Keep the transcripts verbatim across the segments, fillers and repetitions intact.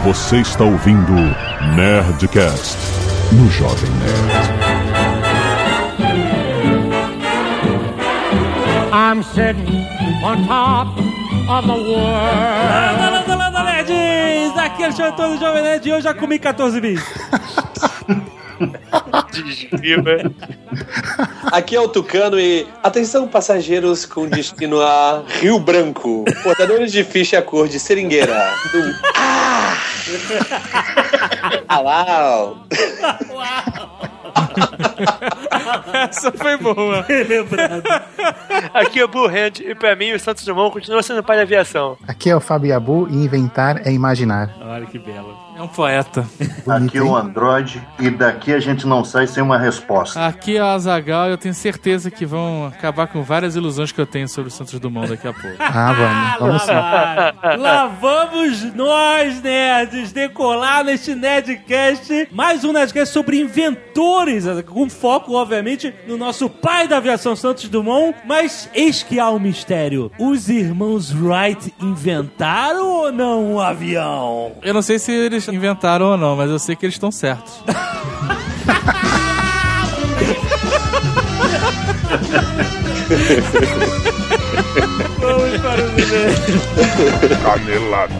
Você está ouvindo Nerdcast no Jovem Nerd. I'm sitting on top of the world. Landa, landa, landa, nerds! Aqui é o Alexandre Antônio do Jovem Nerd e eu já comi catorze bis. Desvia. Aqui é o Tucano e atenção passageiros com destino a Rio Branco, portadores de ficha cor de seringueira. Do... Ah! Uau! Essa foi boa. Lembrado. Aqui é o Blue Hand e pra mim o Santos Dumont continua sendo pai de aviação. Aqui é o Fabiabu e inventar é imaginar. Olha que belo. É um poeta. Aqui é o Android e daqui a gente não sai sem uma resposta. Aqui é o Azaghal e eu tenho certeza que vão acabar com várias ilusões que eu tenho sobre o Santos Dumont daqui a pouco. Ah, vamos. Vamos sim. Lá, lá vamos nós, nerds, decolar neste Nerdcast. Mais um Nerdcast sobre inventores, com foco, obviamente, no nosso pai da aviação, Santos Dumont. Mas eis que há um mistério. Os irmãos Wright inventaram ou não um avião? Eu não sei se eles inventaram ou não, mas eu sei que eles estão certos. Vamos para o vídeo. Canelada.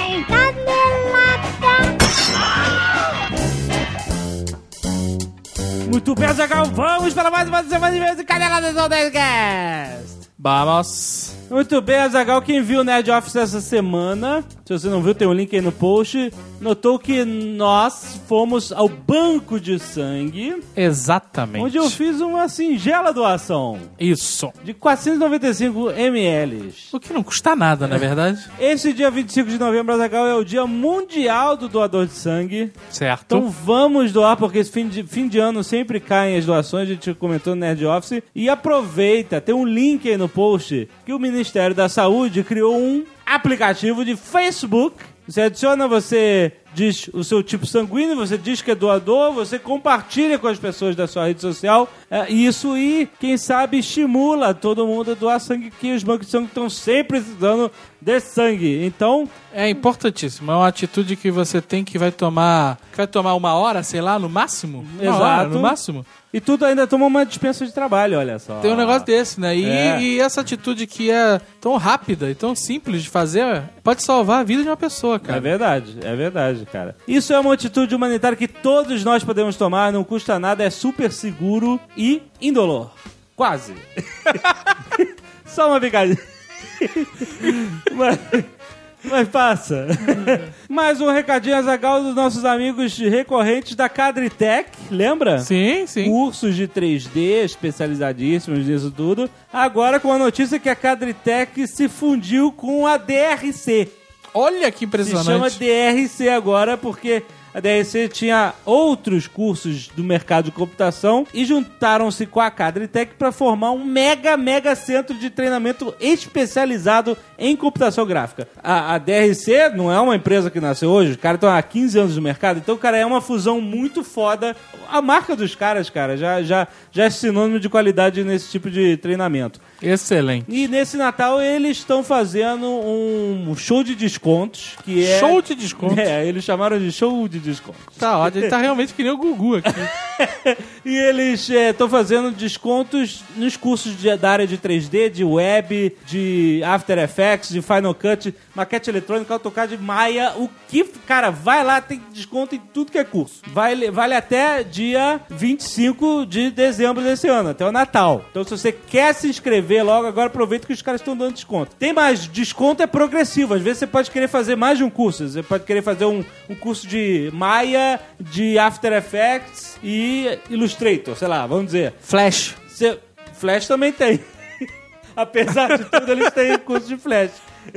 Muito bem, Azaghal, vamos para mais uma semana de Caneladas do Nerdcast. Vamos. Muito bem, Azaghal, quem viu o Nerd Office essa semana, se você não viu, tem um link aí no post, notou que nós fomos ao banco de sangue. Exatamente. Onde eu fiz uma singela doação. Isso. De quatrocentos e noventa e cinco mililitros. O que não custa nada, na verdade. Esse dia vinte e cinco de novembro, Azaghal, é o dia mundial do doador de sangue. Certo. Então vamos doar, porque esse fim de, fim de ano sempre caem as doações, a gente comentou no Nerd Office. E aproveita, tem um link aí no post, que o Ministério da Saúde criou um aplicativo de Facebook. Você adiciona, você diz o seu tipo sanguíneo, você diz que é doador, você compartilha com as pessoas da sua rede social, é, isso e, quem sabe, estimula todo mundo a doar sangue, que os bancos de sangue estão sempre precisando de sangue. Então... É importantíssimo, é uma atitude que você tem que vai tomar, que vai tomar uma hora, sei lá, no máximo. Uma Exato. hora, no máximo. E tudo ainda toma uma dispensa de trabalho, olha só. Tem um negócio desse, né? E, É. e essa atitude que é tão rápida e tão simples de fazer, pode salvar a vida de uma pessoa, cara. É verdade, é verdade, cara. Isso é uma atitude humanitária que todos nós podemos tomar, não custa nada, é super seguro e indolor. Quase. Só uma brincadeira. Mas... Mas passa. Mais um recadinho, Azaghal, dos nossos amigos recorrentes da Cadritech, lembra? Sim, sim. Cursos de três D especializadíssimos nisso tudo. Agora com a notícia que a Cadritech se fundiu com a D R C. Olha que impressionante. Se chama D R C agora porque a D R C tinha outros cursos do mercado de computação e juntaram-se com a Cadritech para formar um mega, mega centro de treinamento especializado em computação gráfica. A, a D R C não é uma empresa que nasceu hoje, os caras estão há quinze anos no mercado, então, cara, é uma fusão muito foda. A marca dos caras, cara, já, já, já é sinônimo de qualidade nesse tipo de treinamento. Excelente. E nesse Natal eles estão fazendo um show de descontos, que é... Show de descontos? É, eles chamaram de show de descontos. Tá ótimo, ele tá realmente que nem o Gugu aqui. E eles estão é, fazendo descontos nos cursos de, da área de três D, de web, de After Effects, de Final Cut, maquete eletrônica, AutoCAD, Maya, o que... Cara, vai lá, tem desconto em tudo que é curso. Vale, vale até dia vinte e cinco de dezembro desse ano, até o Natal. Então, se você quer se inscrever logo, agora aproveita que os caras estão dando desconto. Tem mais, desconto é progressivo. Às vezes você pode querer fazer mais de um curso. Você pode querer fazer um, um curso de Maya, de After Effects e Illustrator, sei lá, vamos dizer. Flash. Você, Flash também tem. Apesar de tudo, eles têm curso de Flash.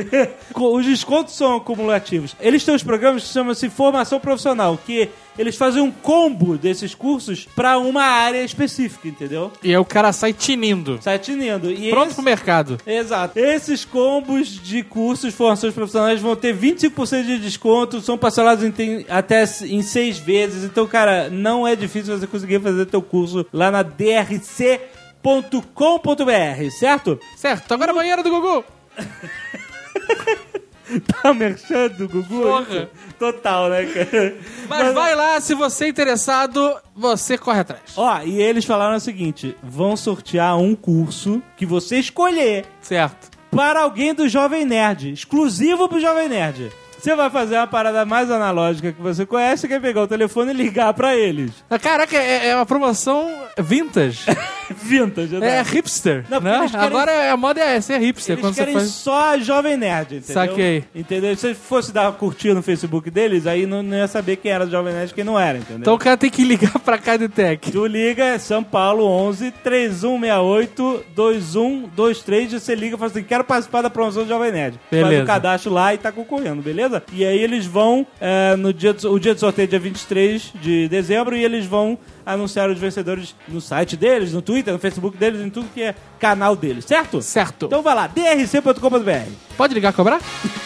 Os descontos são acumulativos. Eles têm os programas que chamam-se Formação Profissional, que eles fazem um combo desses cursos pra uma área específica, entendeu? E aí o cara sai tinindo. Sai tinindo. E Pronto esse... pro mercado. Exato. Esses combos de cursos, formações profissionais vão ter vinte e cinco por cento de desconto, são parcelados em, tem, até em seis vezes. Então, cara, não é difícil você conseguir fazer teu curso lá na d r c ponto com ponto b r, certo? Certo. Agora a banheira do Gugu. Tá merchando, Gugu? Porra. Total, né, cara? Mas vai lá, se você é interessado, você corre atrás. Ó, e eles falaram o seguinte, vão sortear um curso que você escolher Certo. para alguém do Jovem Nerd, exclusivo pro Jovem Nerd. Você vai fazer uma parada mais analógica que você conhece, que é pegar o telefone e ligar pra eles. Caraca, é, é uma promoção vintage. Vintage, É hipster, Não, porque né? eles querem- Agora a moda é ser hipster. Eles quando querem você faz... só Jovem Nerd, entendeu? Saquei. Entendeu? Se você fosse dar uma curtida no Facebook deles, aí não, não ia saber quem era o Jovem Nerd e quem não era, entendeu? Então o cara tem que ligar pra Cadetec. Tu liga, é São Paulo, onze, três um seis oito, dois um dois três, você liga e fala assim, quero participar da promoção do Jovem Nerd. Beleza. Faz o cadastro lá e tá concorrendo, beleza? E aí eles vão, é, no dia do, o dia do sorteio é dia vinte e três de dezembro, e eles vão anunciar os vencedores no site deles, no Twitter, no Facebook deles, em tudo que é canal deles, certo? Certo. Então vai lá, d r c ponto com ponto b r. Pode ligar e cobrar?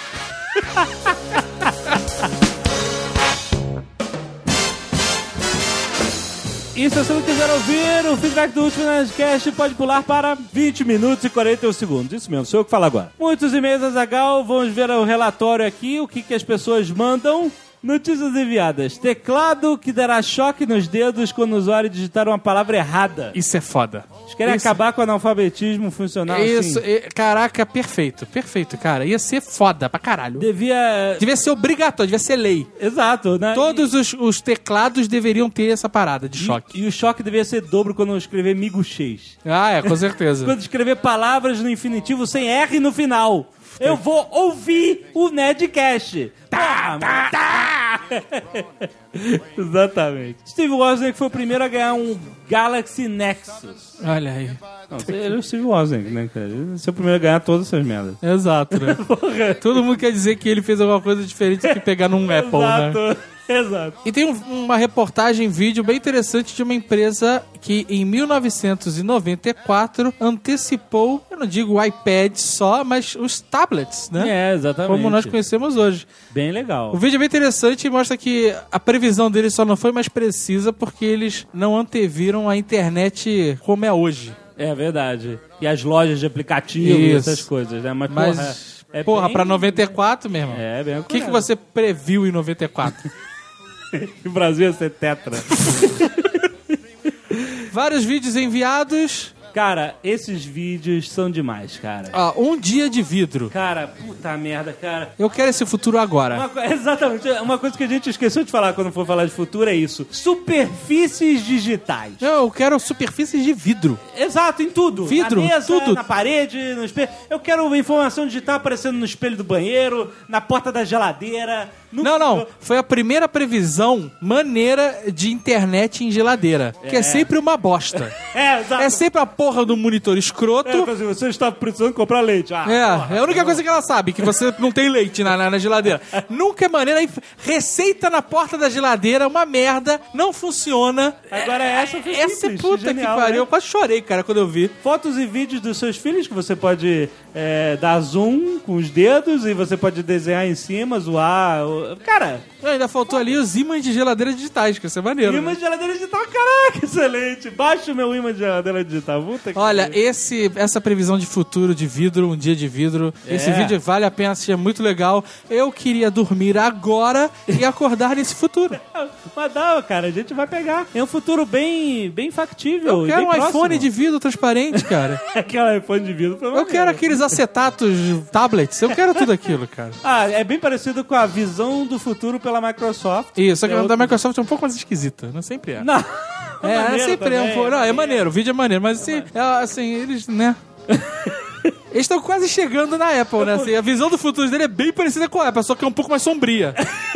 E se você não quiser ouvir o feedback do último Nerdcast, pode pular para vinte minutos e quarenta e um segundos. Isso mesmo, sou eu que falo agora. Muitos e-mails, Azaghal. Vamos ver o relatório aqui, o que, que as pessoas mandam. Notícias enviadas. Teclado que dará choque nos dedos quando o usuário digitar uma palavra errada. Isso é foda. Eles querem Isso. acabar com o analfabetismo funcional Isso, assim. e- caraca, perfeito, perfeito, cara. Ia ser foda pra caralho. Devia... Devia ser obrigatório, devia ser lei. Exato, né? Todos os, os teclados deveriam ter essa parada de E- choque. E, o choque devia ser dobro quando eu escrever miguxês. Ah, é, com certeza. Quando escrever palavras no infinitivo sem R no final. Eu vou ouvir o Nerdcast. Tá, tá, tá. Exatamente. Steve Wozniak foi o primeiro a ganhar um Galaxy Nexus. Olha aí. Não, ele é o Steve Wozniak, né, cara? Ele é o primeiro a ganhar todas essas merdas. Exato, né? Todo mundo quer dizer que ele fez alguma coisa diferente do que pegar num Apple, né? Exato. Exato. E tem um- uma reportagem, vídeo bem interessante de uma empresa que em mil novecentos e noventa e quatro antecipou, eu não digo o iPad só, mas os tablets, né? É, exatamente. Como nós conhecemos hoje. Bem legal. O vídeo é bem interessante e mostra que a previsão deles só não foi mais precisa porque eles não anteviram a internet como é hoje. É verdade. E as lojas de aplicativo e Isso. essas coisas, né? Mas, Mas, porra, é porra, bem... pra noventa e quatro, meu irmão. É, bem O que, que você previu em noventa e quatro? O Brasil ia ser tetra. Vários vídeos enviados. Cara, esses vídeos são demais, cara. Ó, um dia de vidro. Cara, puta merda, cara. Eu quero esse futuro agora. Uma co- exatamente. Uma coisa que a gente esqueceu de falar quando for falar de futuro é isso. Superfícies digitais. Não, eu quero superfícies de vidro. Exato, em tudo. Vidro, na mesa, tudo. na parede, no espelho. Eu quero informação digital aparecendo no espelho do banheiro, na porta da geladeira. no- Não, não. Foi a primeira previsão maneira de internet em geladeira. Que é sempre uma bosta. É, exato. É sempre a porra do monitor escroto. É, assim, você está precisando comprar leite. Ah, É, é a única coisa que ela sabe, que você não tem leite na, na, na geladeira. Nunca é maneira. aí, Receita na porta da geladeira, uma merda, não funciona. Agora essa foi Essa é simples, puta genial, que pariu. né? Eu quase chorei, cara, quando eu vi. Fotos e vídeos dos seus filhos que você pode é, dar zoom com os dedos e você pode desenhar em cima, zoar. o- Cara, Ainda faltou ali os ímãs de geladeira digitais, que isso é maneiro. imã né? de geladeira digital, caraca, excelente. Baixa o meu imã de geladeira digital. Puta que Olha, pariu. esse, essa previsão de futuro de vidro, um dia de vidro, esse É. vídeo vale a pena assistir, é muito legal. Eu queria dormir agora e acordar nesse futuro. Mas dá, cara, a gente vai pegar. É um futuro bem, bem factível. Eu e quero bem um próximo. iPhone de vidro transparente, cara. Aquela iPhone de vidro. pelo Eu amor de quero Deus. aqueles acetatos, tablets, eu quero tudo aquilo, cara. Ah, é bem parecido com a visão do futuro pela Microsoft. Isso, só que É a outro- da Microsoft é um pouco mais esquisita, não sempre é. Não. É, Maneiro sempre é um também, pouco. Não, é maneiro. maneiro, o vídeo é maneiro, mas assim, é, assim, eles, né? Eles estão quase chegando na Apple, né? Assim, a visão do futuro dele é bem parecida com a Apple, só que é um pouco mais sombria.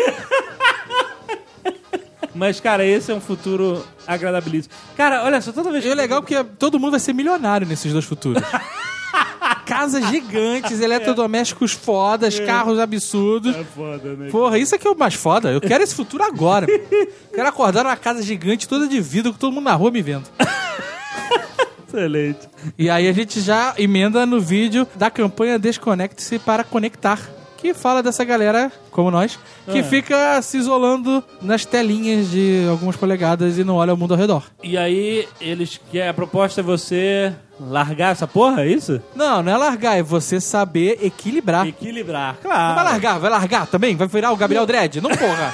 Mas, cara, esse é um futuro agradabilíssimo. Cara, olha só, toda vez E o legal é que todo mundo vai ser milionário nesses dois futuros. Casas gigantes, eletrodomésticos fodas, carros absurdos. É foda, né? Porra, isso aqui é o mais foda. Eu quero esse futuro agora. Quero acordar numa casa gigante, toda de vidro, com todo mundo na rua me vendo. Excelente. E aí a gente já emenda no vídeo da campanha Desconecte-se para conectar. que fala dessa galera, como nós, que Ah. fica se isolando nas telinhas de algumas polegadas e não olha o mundo ao redor. E aí, eles querem, a proposta é você largar essa porra, é isso? Não, não é largar, é você saber equilibrar. Equilibrar, Não vai claro. largar, vai largar também? Vai virar o Gabriel Dredd? Não, porra.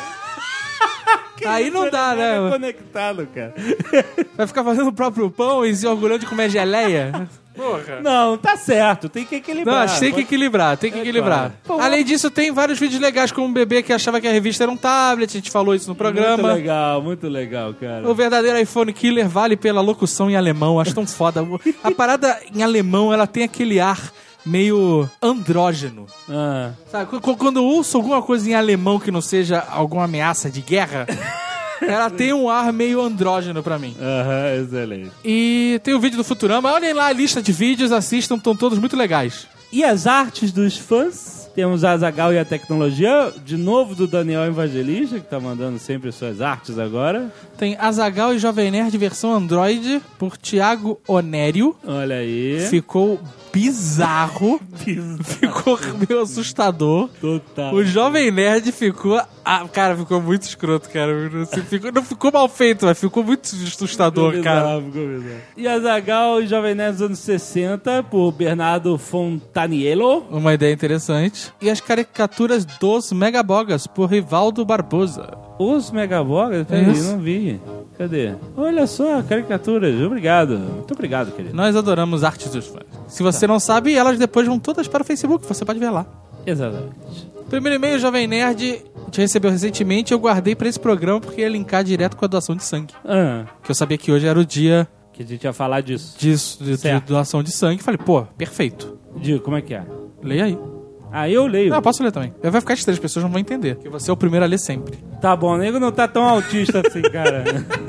Aí não dá, Ele é né? conectado, cara. Vai ficar fazendo o próprio pão e se orgulhando de comer geleia? Porra. Não, tá certo, tem que equilibrar. Não, acho que tem que Pode- equilibrar, tem que É equilibrar. claro. Além disso, tem vários vídeos legais, como um bebê que achava que a revista era um tablet, a gente falou isso no Muito programa. legal, muito legal, cara. O verdadeiro iPhone Killer vale pela locução em alemão, acho tão foda. A parada em alemão, ela tem aquele ar meio andrógeno. Ah. Sabe, qu- quando eu ouço alguma coisa em alemão que não seja alguma ameaça de guerra, ela tem um ar meio andrógeno pra mim. Aham, excelente. E tem o vídeo do Futurama, olhem lá a lista de vídeos, assistam, estão todos muito legais. E as artes dos fãs? Temos a Azaghal e a tecnologia, de novo do Daniel Evangelista, que tá mandando sempre suas artes agora. Tem Azaghal e Jovem Nerd versão Android, por Thiago Onério. Olha aí. Ficou bizarro. Ficou meio assustador. Total. O Jovem Nerd ficou... Ah, cara, ficou muito escroto, cara. Assim, ficou- não ficou mal feito, mas ficou muito assustador, Ficou cara. bizarro, ficou bizarro. E Azaghal e Jovem Nerd dos anos sessenta, por Bernardo Fontaniello. Uma ideia interessante. E as caricaturas dos Megabogas, por Rivaldo Barbosa. Os Megabogas? Peraí, Isso. não vi. Cadê? Olha só, caricaturas. Obrigado. Muito obrigado, querido. Nós adoramos artes dos fãs. Se você não sabe, elas depois vão todas para o Facebook, você pode ver lá. Exatamente. Primeiro e-mail, Jovem Nerd, a gente recebeu recentemente, eu guardei pra esse programa porque ia linkar direto com a doação de sangue. Ah, Que eu sabia que hoje era o dia que a gente ia falar disso. disso, de, de Certo. doação de sangue. Falei, pô, perfeito. Digo, como é que é? Leia aí. Ah, eu leio. Não, eu posso ler também. Vai ficar estranho, as pessoas não vão entender. Porque você é o primeiro a ler sempre. Tá bom, o nego não tá tão autista assim, cara.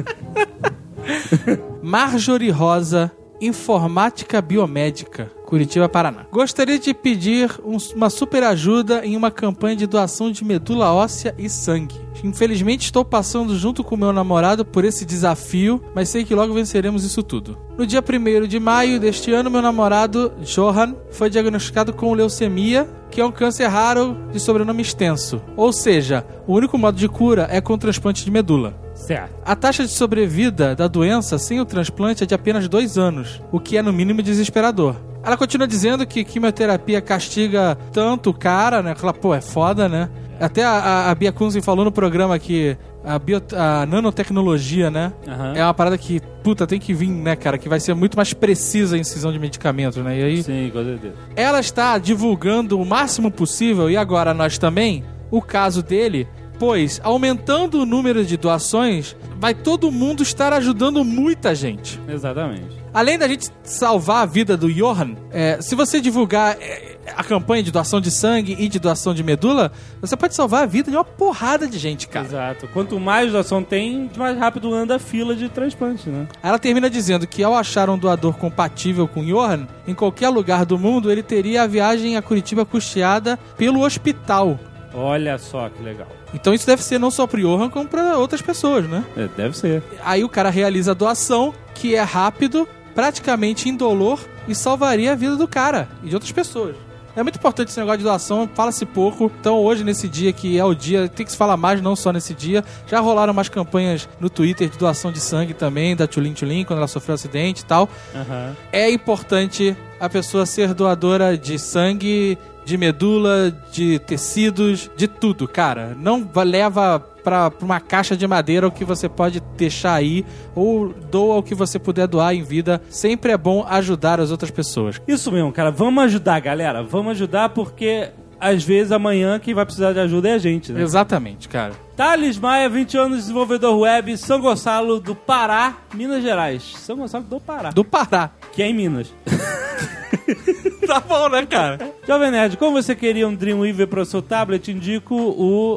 Marjorie Rosa, Informática Biomédica, Curitiba, Paraná. Gostaria de pedir um- uma super ajuda em uma campanha de doação de medula óssea e sangue. Infelizmente estou passando junto com meu namorado por esse desafio, mas sei que logo venceremos isso tudo. No dia primeiro de maio deste ano, meu namorado, Johan, foi diagnosticado com leucemia, que é um câncer raro de sobrenome extenso. Ou seja, o único modo de cura é com transplante de medula. Certo. A taxa de sobrevida da doença sem o transplante é de apenas dois anos, o que é no mínimo desesperador. Ela continua dizendo que quimioterapia castiga tanto o cara, né? Ela, pô, é foda, né? Até a, a, a Bia Kunze falou no programa que a, bio, a nanotecnologia, né? Aham. É uma parada que, puta, tem que vir, né, cara? Que vai ser muito mais precisa a incisão de medicamentos, né? E aí, Sim, com certeza. ela está divulgando o máximo possível, e agora nós também, o caso dele, pois, aumentando o número de doações, vai todo mundo estar ajudando muita gente. Exatamente. Além da gente salvar a vida do Johan, é, se você divulgar é, a campanha de doação de sangue e de doação de medula, você pode salvar a vida de uma porrada de gente, cara. Exato. Quanto mais doação tem, mais rápido anda a fila de transplante, né? Ela termina dizendo que ao achar um doador compatível com Johan, em qualquer lugar do mundo, ele teria a viagem a Curitiba custeada pelo hospital. Olha só que legal. Então isso deve ser não só pro Johan, como pra outras pessoas, né? É, deve ser. Aí o cara realiza a doação, que é rápido, praticamente indolor, e salvaria a vida do cara e de outras pessoas. É muito importante esse negócio de doação, fala-se pouco. Então hoje, nesse dia que é o dia, tem que se falar mais, não só nesse dia. Já rolaram umas campanhas no Twitter de doação de sangue também, da Tchulin Tchulin, quando ela sofreu um acidente e tal. Aham. É importante a pessoa ser doadora de sangue, de medula, de tecidos, de tudo, cara. Não va- leva pra, pra uma caixa de madeira o que você pode deixar aí, ou doa o que você puder doar em vida. Sempre é bom ajudar as outras pessoas. Isso mesmo, cara. Vamos ajudar, galera. Vamos ajudar porque, às vezes, amanhã quem vai precisar de ajuda é a gente, né? Exatamente, cara. Thales Maia, vinte anos, desenvolvedor web, São Gonçalo do Pará, Minas Gerais. São Gonçalo do Pará. Do Pará. Que é em Minas. Tá bom, né, cara? Jovem Nerd, como você queria um Dreamweaver para o seu tablet, indico o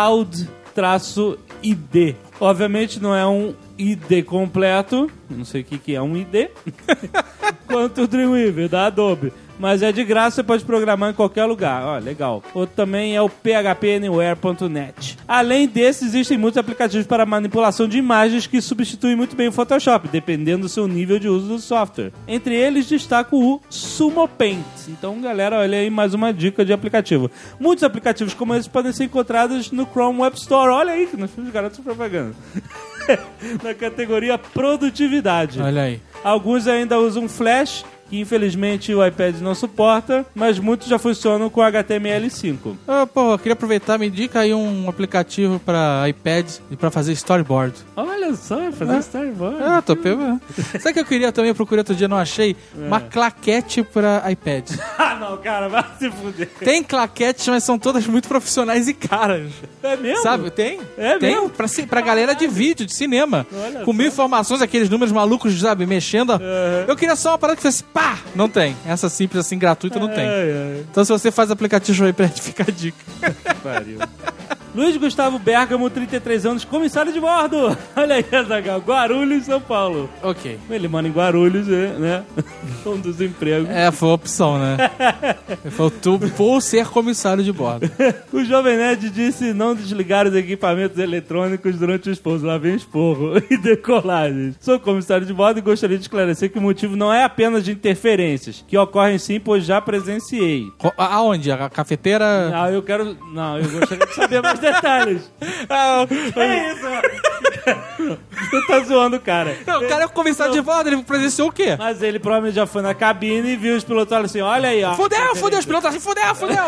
Cloud-I D. Obviamente não é um I D completo, não sei o que, que é um I D, quanto o Dreamweaver da Adobe. Mas é de graça, você pode programar em qualquer lugar. Ó, legal. Outro também é o p h p anywhere ponto net. Além desses, existem muitos aplicativos para manipulação de imagens que substituem muito bem o Photoshop, dependendo do seu nível de uso do software. Entre eles, destaco o Sumo Paint. Então, galera, olha aí mais uma dica de aplicativo. Muitos aplicativos como esses podem ser encontrados no Chrome Web Store. Olha aí, que nós fomos garotos de propaganda. Na categoria produtividade. Olha aí. Alguns ainda usam Flash, que infelizmente o iPad não suporta, mas muitos já funcionam com H T M L cinco. Ah, pô, eu queria aproveitar, me indica aí um aplicativo pra iPad e pra fazer storyboard. Olha só, fazer é. storyboard. Ah, tô pegando. Sabe o que eu queria também? Eu procurei outro dia, não achei? É. Uma claquete pra iPad. Ah, não, cara, vai se fuder. Tem claquetes, mas são todas muito profissionais e caras. É mesmo? Sabe? Tem? É Tem mesmo? pra, pra galera de vídeo, de cinema. Olha com mil só. informações, aqueles números malucos, sabe? Mexendo. Uhum. Eu queria só uma parada que fosse pá! Não tem. Essa simples assim, gratuita, não tem. Ai, ai. Então se você faz aplicativo aí pra fica a dica. Pariu. Luiz Gustavo Bergamo, trinta e três anos, comissário de bordo. Olha aí, Azaghal. Guarulhos, São Paulo. Ok. Ele mora em Guarulhos, né? Um dos empregos. É, foi a opção, né? Faltou por ser comissário de bordo. O Jovem Nerd disse não desligar os equipamentos eletrônicos durante o esporro. Lá vem esporro e decolagens. Sou comissário de bordo e gostaria de esclarecer que o motivo não é apenas de interferências, que ocorrem sim, pois já presenciei. Co- Aonde? A cafeteira? Não, eu quero... Não, eu gostaria de saber mais detalhes. Ah, É isso. Você tá zoando o cara. Não, o cara é o comissário de bordo, ele presenciou o quê? Mas ele provavelmente já foi na cabine e viu os pilotos assim, olha aí, ó. Fudeu, fudeu, os pilotos assim, fudeu, fudeu.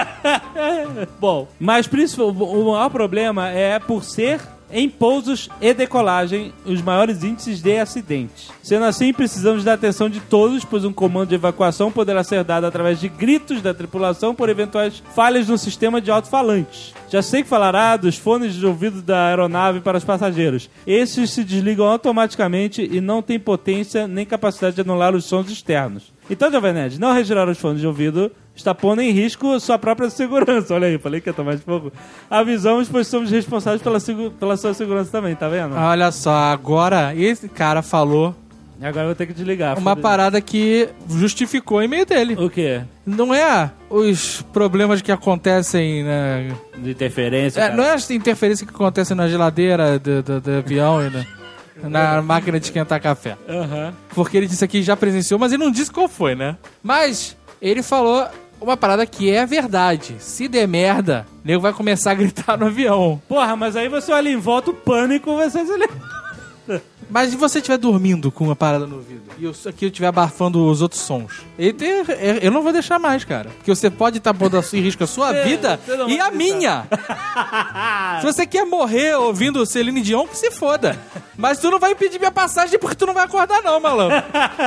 Bom, mas principal- o maior problema é por ser em pousos e decolagem os maiores índices de acidentes. Sendo assim, precisamos da atenção de todos, pois um comando de evacuação poderá ser dado através de gritos da tripulação por eventuais falhas no sistema de alto-falantes. Já sei que falará dos fones de ouvido da aeronave para os passageiros. Esses se desligam automaticamente e não têm potência nem capacidade de anular os sons externos. Então, Jovem Nerd, não retirar os fones de ouvido está pondo em risco sua própria segurança. Olha aí, falei que ia tomar de pouco. Avisamos, pois somos responsáveis pela, segu- pela sua segurança também, tá vendo? Olha só, agora esse cara falou E agora eu vou ter que desligar. uma foda-se. parada que justificou o e-mail dele. O quê? Não é os problemas que acontecem na... De interferência? É, cara? não é as interferências que acontecem na geladeira do, do, do avião e na, na máquina de esquentar café. Aham. Porque ele disse aqui que já presenciou, mas ele não disse qual foi, né? Mas ele falou uma parada que é verdade. Se der merda, o nego vai começar a gritar no avião. Porra, mas aí você olha em volta, o pânico vai ser... Mas se você estiver dormindo com uma parada no ouvido e eu aqui eu estiver abafando os outros sons, ele tem- eu não vou deixar mais, cara. Porque você pode estar pondo em risco a sua É, vida você não e vai a minha. Se você quer morrer ouvindo Celine Dion, que se foda. Mas tu não vai impedir minha passagem porque tu não vai acordar não, malandro.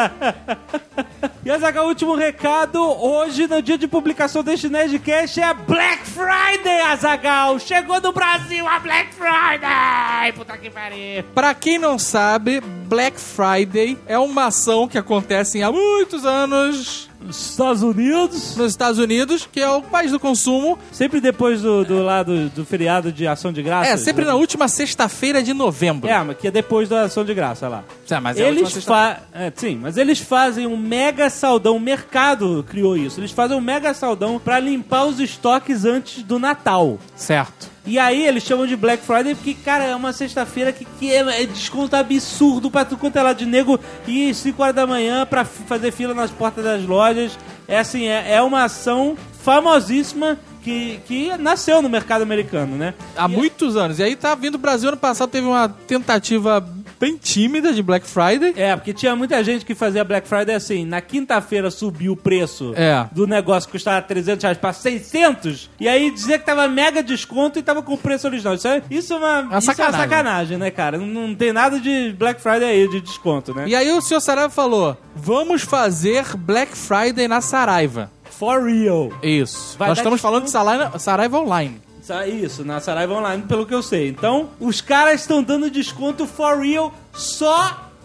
E Azaghal, último recado. Hoje, no dia de publicação deste Nerdcast, é Black Friday, Azaghal. Chegou no Brasil a Black Friday. Puta que pariu. Pra quem não sabe, Black Friday é uma ação que acontece há muitos anos Estados Unidos. nos Estados Unidos, que é o país do consumo. Sempre depois do, do lado do feriado de ação de graça. É, sempre na última sexta-feira de novembro. É, mas que é depois da ação de graça lá. É, mas é a Eles última sexta-feira. fa... é, sim, mas eles fazem um mega saldão. O mercado criou isso. Eles fazem um mega saldão pra limpar os estoques antes do Natal. Certo. E aí eles chamam de Black Friday porque, cara, é uma sexta-feira que, que é, é desconto absurdo pra tudo quanto é lá de nego e cinco horas da manhã pra f- fazer fila nas portas das lojas. É assim, é, é uma ação famosíssima que, que nasceu no mercado americano, né? Há E- muitos anos. E aí tá vindo o Brasil, ano passado teve uma tentativa bem tímida de Black Friday. É, porque tinha muita gente que fazia Black Friday assim, na quinta-feira subiu o preço É. do negócio que custava trezentos reais pra seiscentos, e aí dizia que tava mega desconto e tava com o preço original. Isso é, isso é, uma, Uma isso é uma sacanagem. sacanagem, né, cara? Não, não tem nada de Black Friday aí, de desconto, né? E aí o senhor Saraiva falou, vamos fazer Black Friday na Saraiva. For real. Isso. Vai Nós dar estamos falando de desconto? Saraiva, Saraiva Online. Isso, na Saraiva Online, pelo que eu sei. Então, os caras estão dando desconto for real só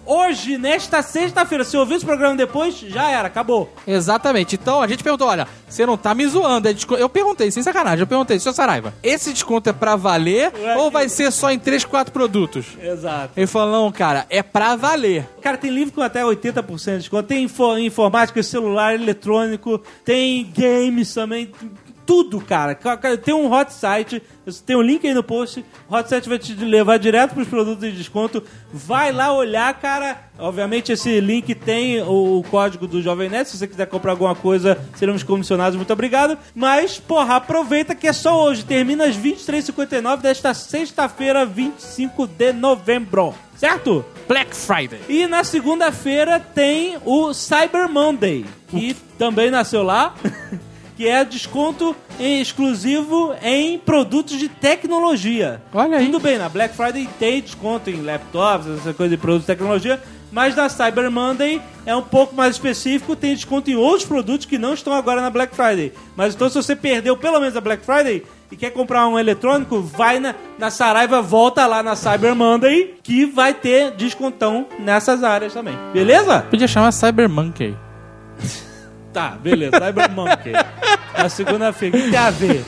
hoje, nesta sexta-feira. Se eu ouvir esse programa depois, já era, acabou. Exatamente. Então a gente perguntou, olha, você não tá me zoando. É desconto... Eu perguntei, sem sacanagem, eu perguntei, senhor Saraiva, esse desconto é pra valer Ué, ou que... vai ser só em três, quatro produtos? Exato. Ele falou, não, cara, é pra valer. Cara, tem livro com até oitenta por cento de desconto. Tem info... informática, celular, eletrônico, tem games também... Tudo, cara. Tem um hot site, tem um link aí no post. O hot site vai te levar direto pros produtos de desconto. Vai lá olhar, cara. Obviamente, esse link tem o código do Jovem Nerd. Se você quiser comprar alguma coisa, seremos comissionados. Muito obrigado. Mas, porra, aproveita que é só hoje. Termina às vinte e três e cinquenta e nove desta sexta-feira, vinte e cinco de novembro. Certo? Black Friday. E na segunda-feira tem o Cyber Monday, que também nasceu lá. Que é desconto em exclusivo em produtos de tecnologia. Olha aí. Tudo bem, na Black Friday tem desconto em laptops, essa coisa de produtos de tecnologia, mas na Cyber Monday é um pouco mais específico, tem desconto em outros produtos que não estão agora na Black Friday. Mas então se você perdeu pelo menos a Black Friday e quer comprar um eletrônico, vai na, na Saraiva, volta lá na Cyber Monday, que vai ter descontão nessas áreas também. Beleza? Podia chamar Cyber Monkey. Tá, beleza, Cyber Monkey. Na segunda-feira, o que tem a ver?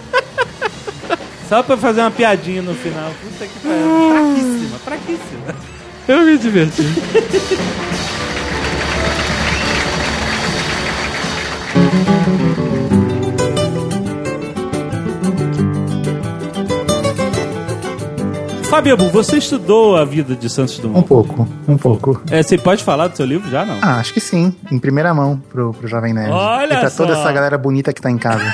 Só pra fazer uma piadinha no final. Puta que pariu. Fraquíssima, fraquíssima. Eu me diverti. Fabiabu, você estudou a vida de Santos Dumont? Um pouco, um pouco. É, você pode falar do seu livro já, não? Ah, acho que sim. Em primeira mão pro, pro Jovem Nerd. Olha e pra só. toda essa galera bonita que tá em casa.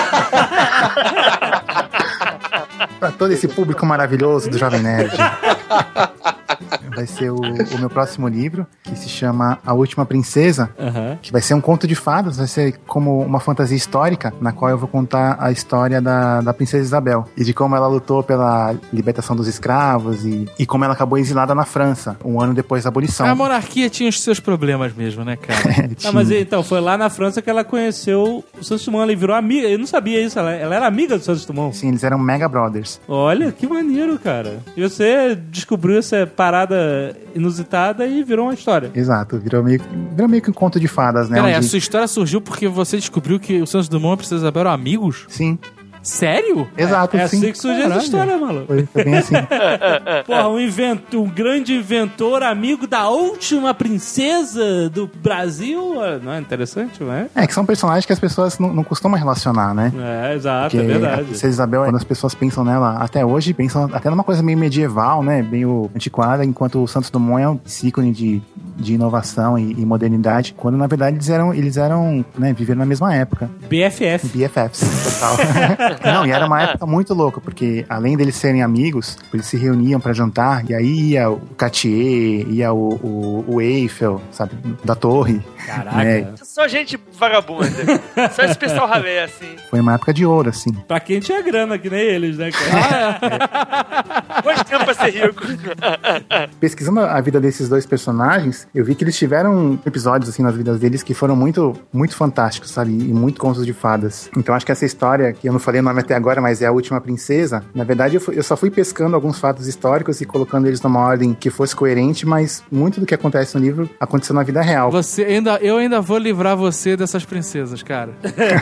Pra todo esse público maravilhoso do Jovem Nerd. Vai ser o, o meu próximo livro, que se chama A Última Princesa, Uhum. que vai ser um conto de fadas, vai ser como uma fantasia histórica, na qual eu vou contar a história da, da Princesa Isabel, e de como ela lutou pela libertação dos escravos, e, e como ela acabou exilada na França, um ano depois da abolição. A monarquia tinha os seus problemas mesmo, né, cara? Ah, mas então, foi lá na França que ela conheceu o Santos Dumont, ela virou amiga. Eu não sabia isso, ela, ela era amiga do Santos Dumont. Sim, eles eram mega brothers. Olha, que maneiro, cara. E você descobriu essa parada inusitada e virou uma história. Exato, virou meio, virou meio que um conto de fadas, né? Peraí, onde... a sua história surgiu porque você descobriu que o Santos Dumont e a Princesa Isabel eram amigos? Sim. Sério? Exato, É sim. assim que surgiu essa história, maluco. Foi, foi bem assim. Porra, um, invento, um grande inventor, amigo da última princesa do Brasil. Não é interessante, não é? É, que são personagens que as pessoas não, não costumam relacionar, né? É, exato, Porque é a verdade. Princesa Isabel, quando as pessoas pensam nela, até hoje, pensam até numa coisa meio medieval, né? Meio antiquada, enquanto o Santos Dumont é um ícone de, de inovação e, e modernidade, quando na verdade eles eram, eles eram, né, viveram na mesma época. B F F. B F Fs, total. Não, e era uma época muito louca, porque além deles serem amigos, eles se reuniam pra jantar, e aí ia o Cartier, ia o, o, o Eiffel, sabe, da torre. Caraca. Né? Só gente vagabunda. Só esse pessoal ralé, assim. Foi uma época de ouro, assim. Pra quem tinha grana, que nem eles, né, cara? Quanto tempo pra ser rico? Pesquisando a vida desses dois personagens, eu vi que eles tiveram episódios, assim, nas vidas deles que foram muito, muito fantásticos, sabe? E muito contos de fadas. Então acho que essa história, que eu não falei o nome até agora, mas é A Última Princesa, na verdade eu, fui, eu só fui pescando alguns fatos históricos e colocando eles numa ordem que fosse coerente, mas muito do que acontece no livro aconteceu na vida real. Você ainda, eu ainda vou livrar você dessas princesas, cara.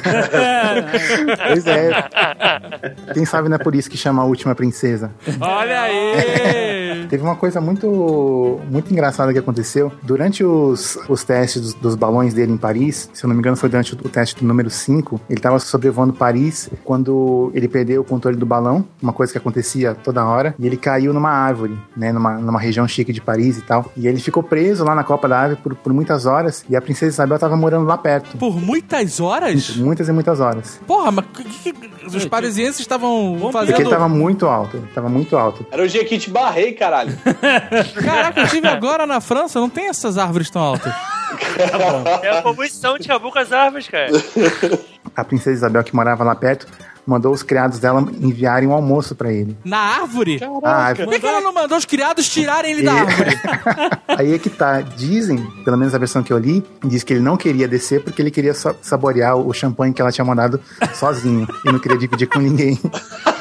Pois é. Quem sabe não é por isso que chama A Última Princesa. Olha aí! Teve uma coisa muito, muito engraçada que aconteceu. Durante os, os testes dos, dos balões dele em Paris, se eu não me engano foi durante o, o teste do número cinco, ele estava sobrevoando Paris quando ele perdeu o controle do balão, uma coisa que acontecia toda hora, e ele caiu numa árvore, né, numa, numa região chique de Paris e tal. E ele ficou preso lá na copa da árvore por, por muitas horas, e a Princesa Isabel estava morando lá perto. Por muitas horas? Muitas e muitas horas. Porra, mas que, que, os parisienses estavam fazendo... Porque ele estava muito alto, ele estava muito alto. Era o dia que te barrei, caralho. Caraca, eu estive agora na França, não tem essas árvores tão altas. Tá bom. É a poluição de acabou com as árvores, cara. A Princesa Isabel, que morava lá perto, mandou os criados dela enviarem um almoço pra ele. Na árvore? Ah, Por que, que ela não mandou os criados tirarem ele da árvore? Aí é que tá. Dizem, pelo menos a versão que eu li, diz que ele não queria descer porque ele queria só saborear o champanhe que ela tinha mandado sozinho. E não queria dividir com ninguém.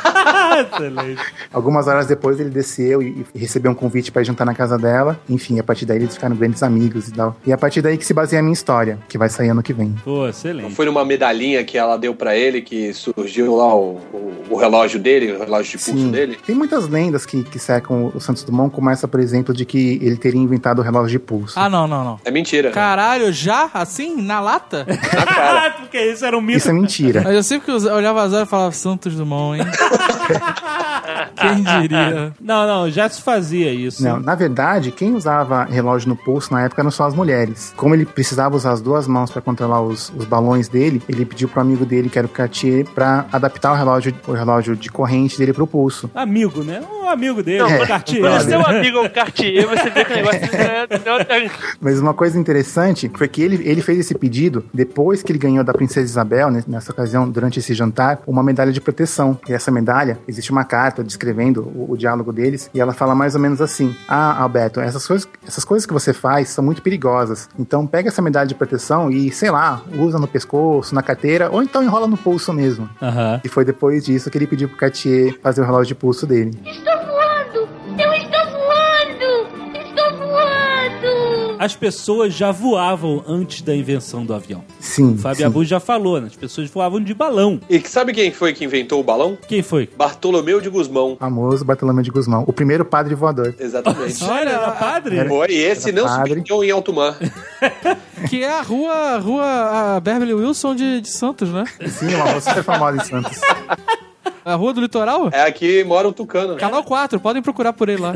Excelente. Algumas horas depois ele desceu e, e recebeu um convite pra jantar na casa dela. Enfim, a partir daí eles ficaram grandes amigos e tal. E é a partir daí que se baseia a minha história, que vai sair ano que vem. Pô, excelente. Foi numa medalhinha que ela deu pra ele que surgiu lá o, o, o relógio dele, o relógio de pulso Sim. dele? Tem muitas lendas que, que cercam o Santos Dumont, como essa, por exemplo, de que ele teria inventado o relógio de pulso. Ah, não, não, não. É mentira. Caralho, já? Assim? Na lata? Na cara. Porque isso era um mito. Isso é mentira. Mas eu sempre que eu olhava as horas e falava Santos Dumont, hein? Quem diria? Não, não, já se fazia isso. Não, na verdade, quem usava relógio no pulso na época eram só as mulheres. Como ele precisava usar as duas mãos pra controlar os, os balões dele, ele pediu pro amigo dele, que era o Cartier, pra adaptar o relógio, o relógio de corrente dele pro pulso. Amigo, né? Um amigo dele, Não, o é. Cartier. Quando né? seu amigo é o Cartier, você vê que o negócio não é... Mas uma coisa interessante foi que ele, ele fez esse pedido depois que ele ganhou da Princesa Isabel, né, nessa ocasião, durante esse jantar, uma medalha de proteção. E essa medalha, existe uma carta descrevendo o, o diálogo deles, e ela fala mais ou menos assim: ah, Alberto, essas coisas, essas coisas que você faz são muito perigosas, então pega essa medalha de proteção e, sei lá, usa no pescoço, na carteira, ou então enrola no pulso mesmo. Aham. E foi depois disso que ele pediu pro Cartier fazer o relógio de pulso dele. Estou voando! Eu estou voando! Estou voando! As pessoas já voavam antes da invenção do avião. Sim. O Fábio sim. Abu já falou, né? As pessoas voavam de balão. E sabe quem foi que inventou o balão? Quem foi? Bartolomeu de Gusmão. Famoso Bartolomeu de Gusmão, o primeiro padre voador. Exatamente. Olha, era padre? Era. Foi, e esse Era não padre. se pediu em alto mar. Que é a rua, a rua a Beverly Wilson de, de Santos, né? Sim, uma rua super famosa em Santos. A rua do litoral? É aqui mora um tucano. né? Canal quatro, podem procurar por ele lá.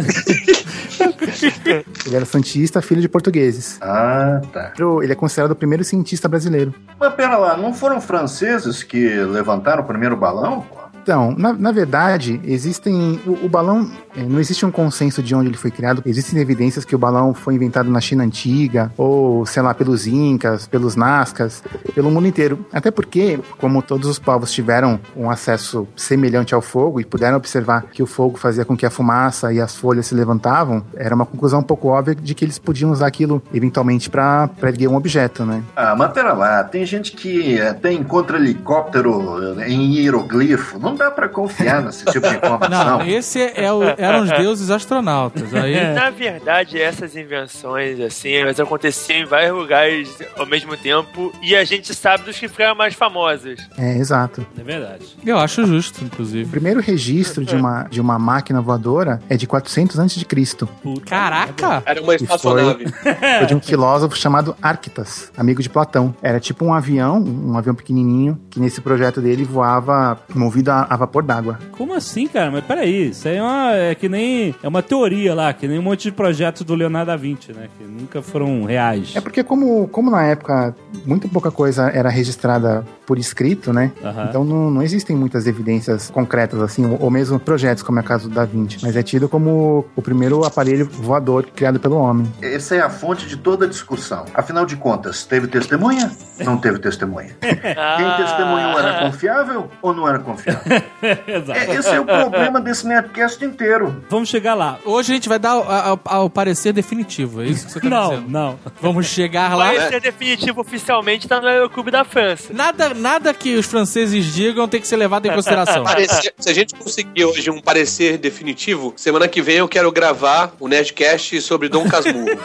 Ele era santista, filho de portugueses. Ah, tá. Ele é considerado o primeiro cientista brasileiro. Mas pera lá, não foram franceses que levantaram o primeiro balão? Pô? Então, na, na verdade, existem... O, o balão... é, não existe um consenso de onde ele foi criado. Existem evidências que o balão foi inventado na China Antiga, ou, sei lá, pelos Incas, pelos Nazcas, pelo mundo inteiro. Até porque, como todos os povos tiveram um acesso semelhante ao fogo e puderam observar que o fogo fazia com que a fumaça e as folhas se levantavam, era uma conclusão um pouco óbvia de que eles podiam usar aquilo, eventualmente, para erguer um objeto, né? Ah, mas pera lá, tem gente que até encontra helicóptero em hieroglifo. Não dá pra confiar nesse tipo de informação. Não, esse é o, eram os deuses astronautas. Aí, Na verdade, essas invenções, assim, elas aconteciam em vários lugares ao mesmo tempo e a gente sabe dos que ficaram mais famosos. É, exato. É verdade. eu acho justo, O inclusive. primeiro registro de uma, de uma máquina voadora é de quatrocentos antes de Cristo. Puta Caraca! Era uma espaçonave. Foi de um filósofo chamado Arquitas, amigo de Platão. Era tipo um avião, um avião pequenininho, que nesse projeto dele voava movido a, a vapor d'água. Como assim, cara? Mas peraí, isso aí é, uma, é que nem... É uma teoria lá, que nem um monte de projetos do Leonardo da Vinci, né? Que nunca foram reais. É porque como, como na época muito pouca coisa era registrada por escrito, né? Aham. Então não, não existem muitas evidências concretas, assim, ou, ou mesmo projetos, como é o caso do Da Vinci. Mas é tido como o primeiro aparelho voador criado pelo homem. Essa é a fonte de toda a discussão. Afinal de contas, teve testemunha? Não teve testemunha. Quem testemunhou era confiável ou não era confiável? Exato. É, esse é o problema desse Nerdcast inteiro. Vamos chegar lá. Hoje a gente vai dar ao, ao parecer definitivo, é isso que você tá Não, dizendo? não. Vamos chegar lá. Mas ser definitivo oficialmente tá no Aeroclube da França. Nada, nada que os franceses digam tem que ser levado em consideração. Parecer- se a gente conseguir hoje um parecer definitivo, semana que vem eu quero gravar o Nerdcast sobre Dom Casmurro.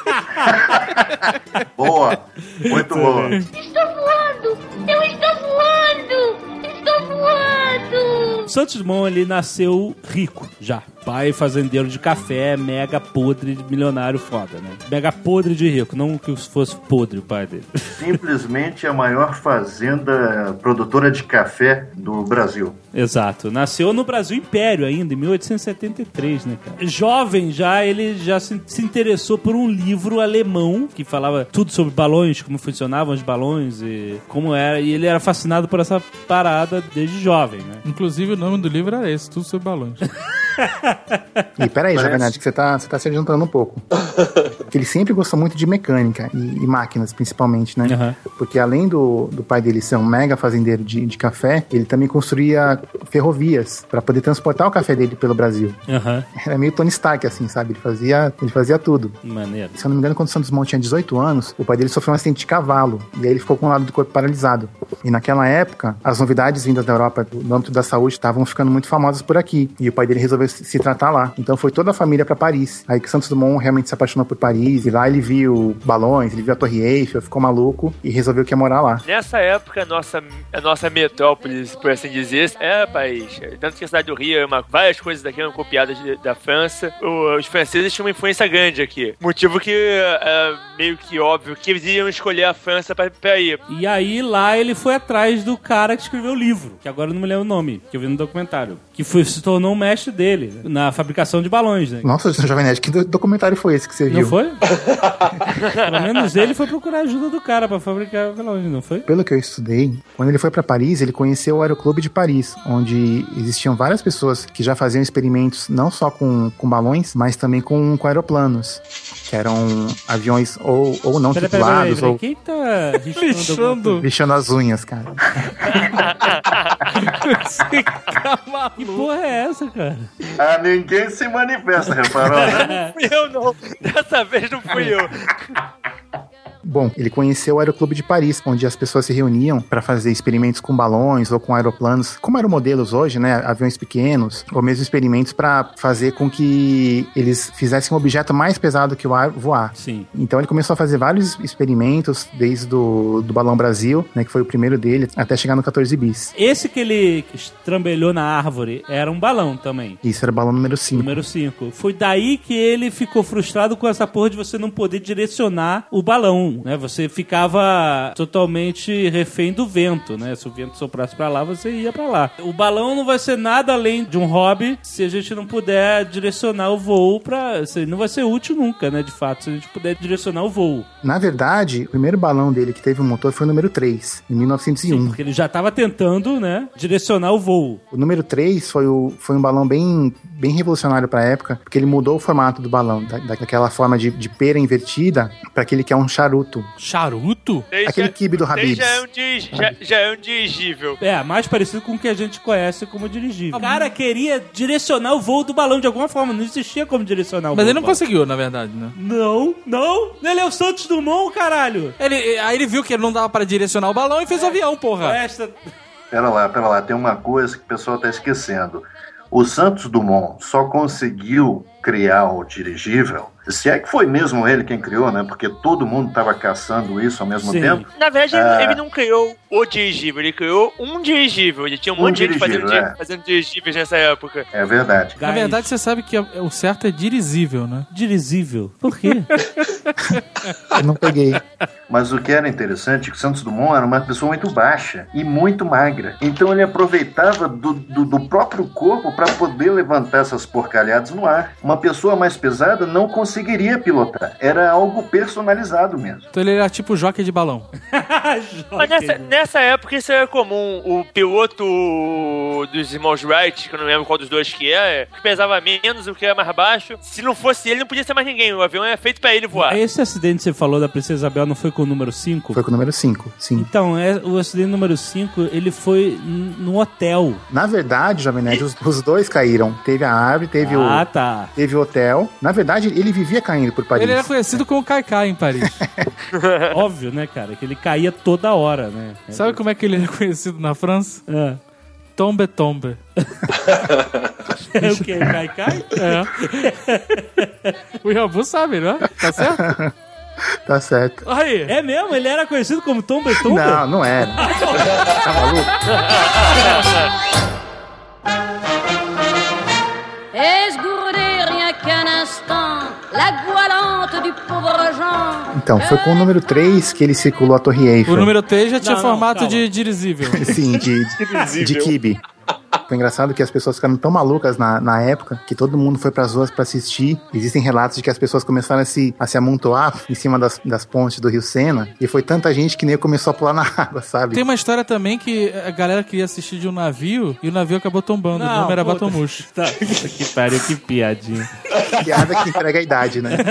Boa, muito boa. Estou voando! Eu estou voando! Estou voando! O Santos Dumont, ele nasceu rico, já. Pai fazendeiro de café, mega podre, milionário foda, né? Mega podre de rico, não que fosse podre o pai dele. Simplesmente a maior fazenda produtora de café do Brasil. Exato. Nasceu no Brasil Império ainda, em mil oitocentos e setenta e três, né, cara? Jovem já, ele já se, se interessou por um livro alemão que falava tudo sobre balões, como funcionavam os balões e como era. E ele era fascinado por essa parada desde jovem, né? Inclusive o nome do livro era esse, Tudo sobre Balões. E peraí, Jovem Nerd, que você tá, você tá se adiantando um pouco. Porque ele sempre gostou muito de mecânica e, e máquinas, principalmente, né? Uhum. Porque além do, do pai dele ser um mega fazendeiro de, de café, ele também construía ferrovias pra poder transportar o café dele pelo Brasil. Uhum. Era meio Tony Stark, assim, sabe? Ele fazia, ele fazia tudo. Maneiro. Se eu não me engano, quando o Santos Dumont tinha dezoito anos, o pai dele sofreu um acidente de cavalo. E aí ele ficou com o lado do corpo paralisado. E naquela época, as novidades vindas da Europa no âmbito da saúde estavam ficando muito famosas por aqui. E o pai dele resolveu se, se tratar lá. Então foi toda a família pra Paris. Aí que o Santos Dumont realmente se apaixonou por Paris. E lá ele viu balões, ele viu a Torre Eiffel, ficou maluco e resolveu que ia morar lá. Nessa época, a nossa, a nossa metrópole, por assim dizer, é país. Tanto que a cidade do Rio, uma, várias coisas daqui eram copiadas de, da França. O, os franceses tinham uma influência grande aqui. Motivo que é meio que óbvio que eles iam escolher a França pra, pra ir. E aí lá ele foi atrás do cara que escreveu o livro, que agora eu não me lembro o nome, que eu vi no documentário, que foi, se tornou o mestre dele na fabricação de balões, né? Nossa, Jovem Nerd, que documentário foi esse que você viu? Não foi? Pelo menos ele foi procurar ajuda do cara pra fabricar balões, não foi? Pelo que eu estudei, quando ele foi pra Paris, ele conheceu o Aeroclube de Paris, onde existiam várias pessoas que já faziam experimentos não só com, com balões, mas também com, com aeroplanos, que eram aviões ou, ou não pera, tripulados. Pera, pera, pera. Ou... Quem tá lixando? Lixando as unhas, cara. Que porra é essa, cara? Ah, ninguém se manifesta, reparou, né? Não fui eu, não. Dessa vez não fui eu. Bom, ele conheceu o Aeroclube de Paris, onde as pessoas se reuniam para fazer experimentos com balões ou com aeroplanos, como eram modelos hoje, né, aviões pequenos, ou mesmo experimentos para fazer com que eles fizessem um objeto mais pesado que o ar voar. Sim. Então ele começou a fazer vários experimentos, desde do, do Balão Brasil, né, que foi o primeiro dele, até chegar no quatorze bis. Esse que ele estrambelhou na árvore era um balão também. Isso, era o balão número cinco. Número cinco. Foi daí que ele ficou frustrado com essa porra de você não poder direcionar o balão. Né? Você ficava totalmente refém do vento, né? Se o vento soprasse pra lá, você ia pra lá. O balão não vai ser nada além de um hobby se a gente não puder direcionar o voo pra... Não vai ser útil nunca, né? De fato, se a gente puder direcionar o voo. Na verdade, o primeiro balão dele que teve um motor foi o número três, em mil novecentos e um. Sim, porque ele já tava tentando, né? Direcionar o voo. O número três foi, o, foi um balão bem, bem revolucionário pra época, porque ele mudou o formato do balão, da, daquela forma de, de pera invertida pra aquele que é um charuto. Charuto? Aquele quibe do Habib's. Já é, um dirig... já, já é um dirigível. É, mais parecido com o que a gente conhece como dirigível. O cara queria direcionar o voo do balão de alguma forma, não existia como direcionar o Mas voo. ele não conseguiu, na verdade, né? Não, não. Ele é o Santos Dumont, caralho. Ele, aí ele viu que não dava pra direcionar o balão e fez o avião, porra. Esta... Pera lá, pera lá, tem uma coisa que o pessoal tá esquecendo. O Santos Dumont só conseguiu criar o dirigível, se é que foi mesmo ele quem criou, né? Porque todo mundo estava caçando isso ao mesmo Sim. tempo. Na verdade, é... ele não criou o dirigível, ele criou um dirigível. Ele tinha um, um monte de gente fazendo, é. fazendo dirigíveis nessa época. É verdade. Na verdade, você sabe que o certo é dirigível, né? Dirigível? Por quê? Eu não peguei. Mas o que era interessante é que o Santos Dumont era uma pessoa muito baixa e muito magra. Então ele aproveitava do, do, do próprio corpo para poder levantar essas porcalhadas no ar. Uma pessoa mais pesada não conseguiria pilotar. Era algo personalizado mesmo. Então ele era tipo jockey de balão. Mas nessa, nessa época isso era comum. O piloto dos irmãos Wright, que eu não lembro qual dos dois que é, que pesava menos, o que era mais baixo. Se não fosse ele, não podia ser mais ninguém. O avião era feito pra ele voar. Esse acidente que você falou da Princesa Isabel não foi com o número cinco? Foi com o número cinco, sim. Então, é, o acidente número cinco, ele foi n- no hotel. Na verdade, Jovem Nerd, os, os dois caíram. Teve a árvore, teve o... Ah, tá. Teve o hotel. Na verdade, ele vivia caindo por Paris. Ele era conhecido como Kaikai em Paris. Óbvio, né, cara? Que ele caía toda hora, né? Sabe como é que ele era conhecido na França? É. Tombe Tombe. É o quê? Kaikai? É. O Yabu sabe, não é? Tá certo? Tá certo. Aí. É mesmo? Ele era conhecido como Tom Betumbe? Não, não era. Tá maluco? Esgourder rien qu'un instant la goualante du pauvre Jean. Então, foi com o número três que ele circulou a Torre Eiffel. O número três já tinha Não, não, formato calma. de dirigível. Sim, de, de, de kibe. Foi engraçado que as pessoas ficaram tão malucas na, na época que todo mundo foi pras ruas pra assistir. Existem relatos de que as pessoas começaram a se, a se amontoar em cima das, das pontes do Rio Sena. E foi tanta gente que nem começou a pular na água, sabe? Tem uma história também que a galera queria assistir de um navio e o navio acabou tombando. Não, o nome era puta. Batomuxo. Tá, puta que pariu, que piadinha. Piada que entrega a idade, né?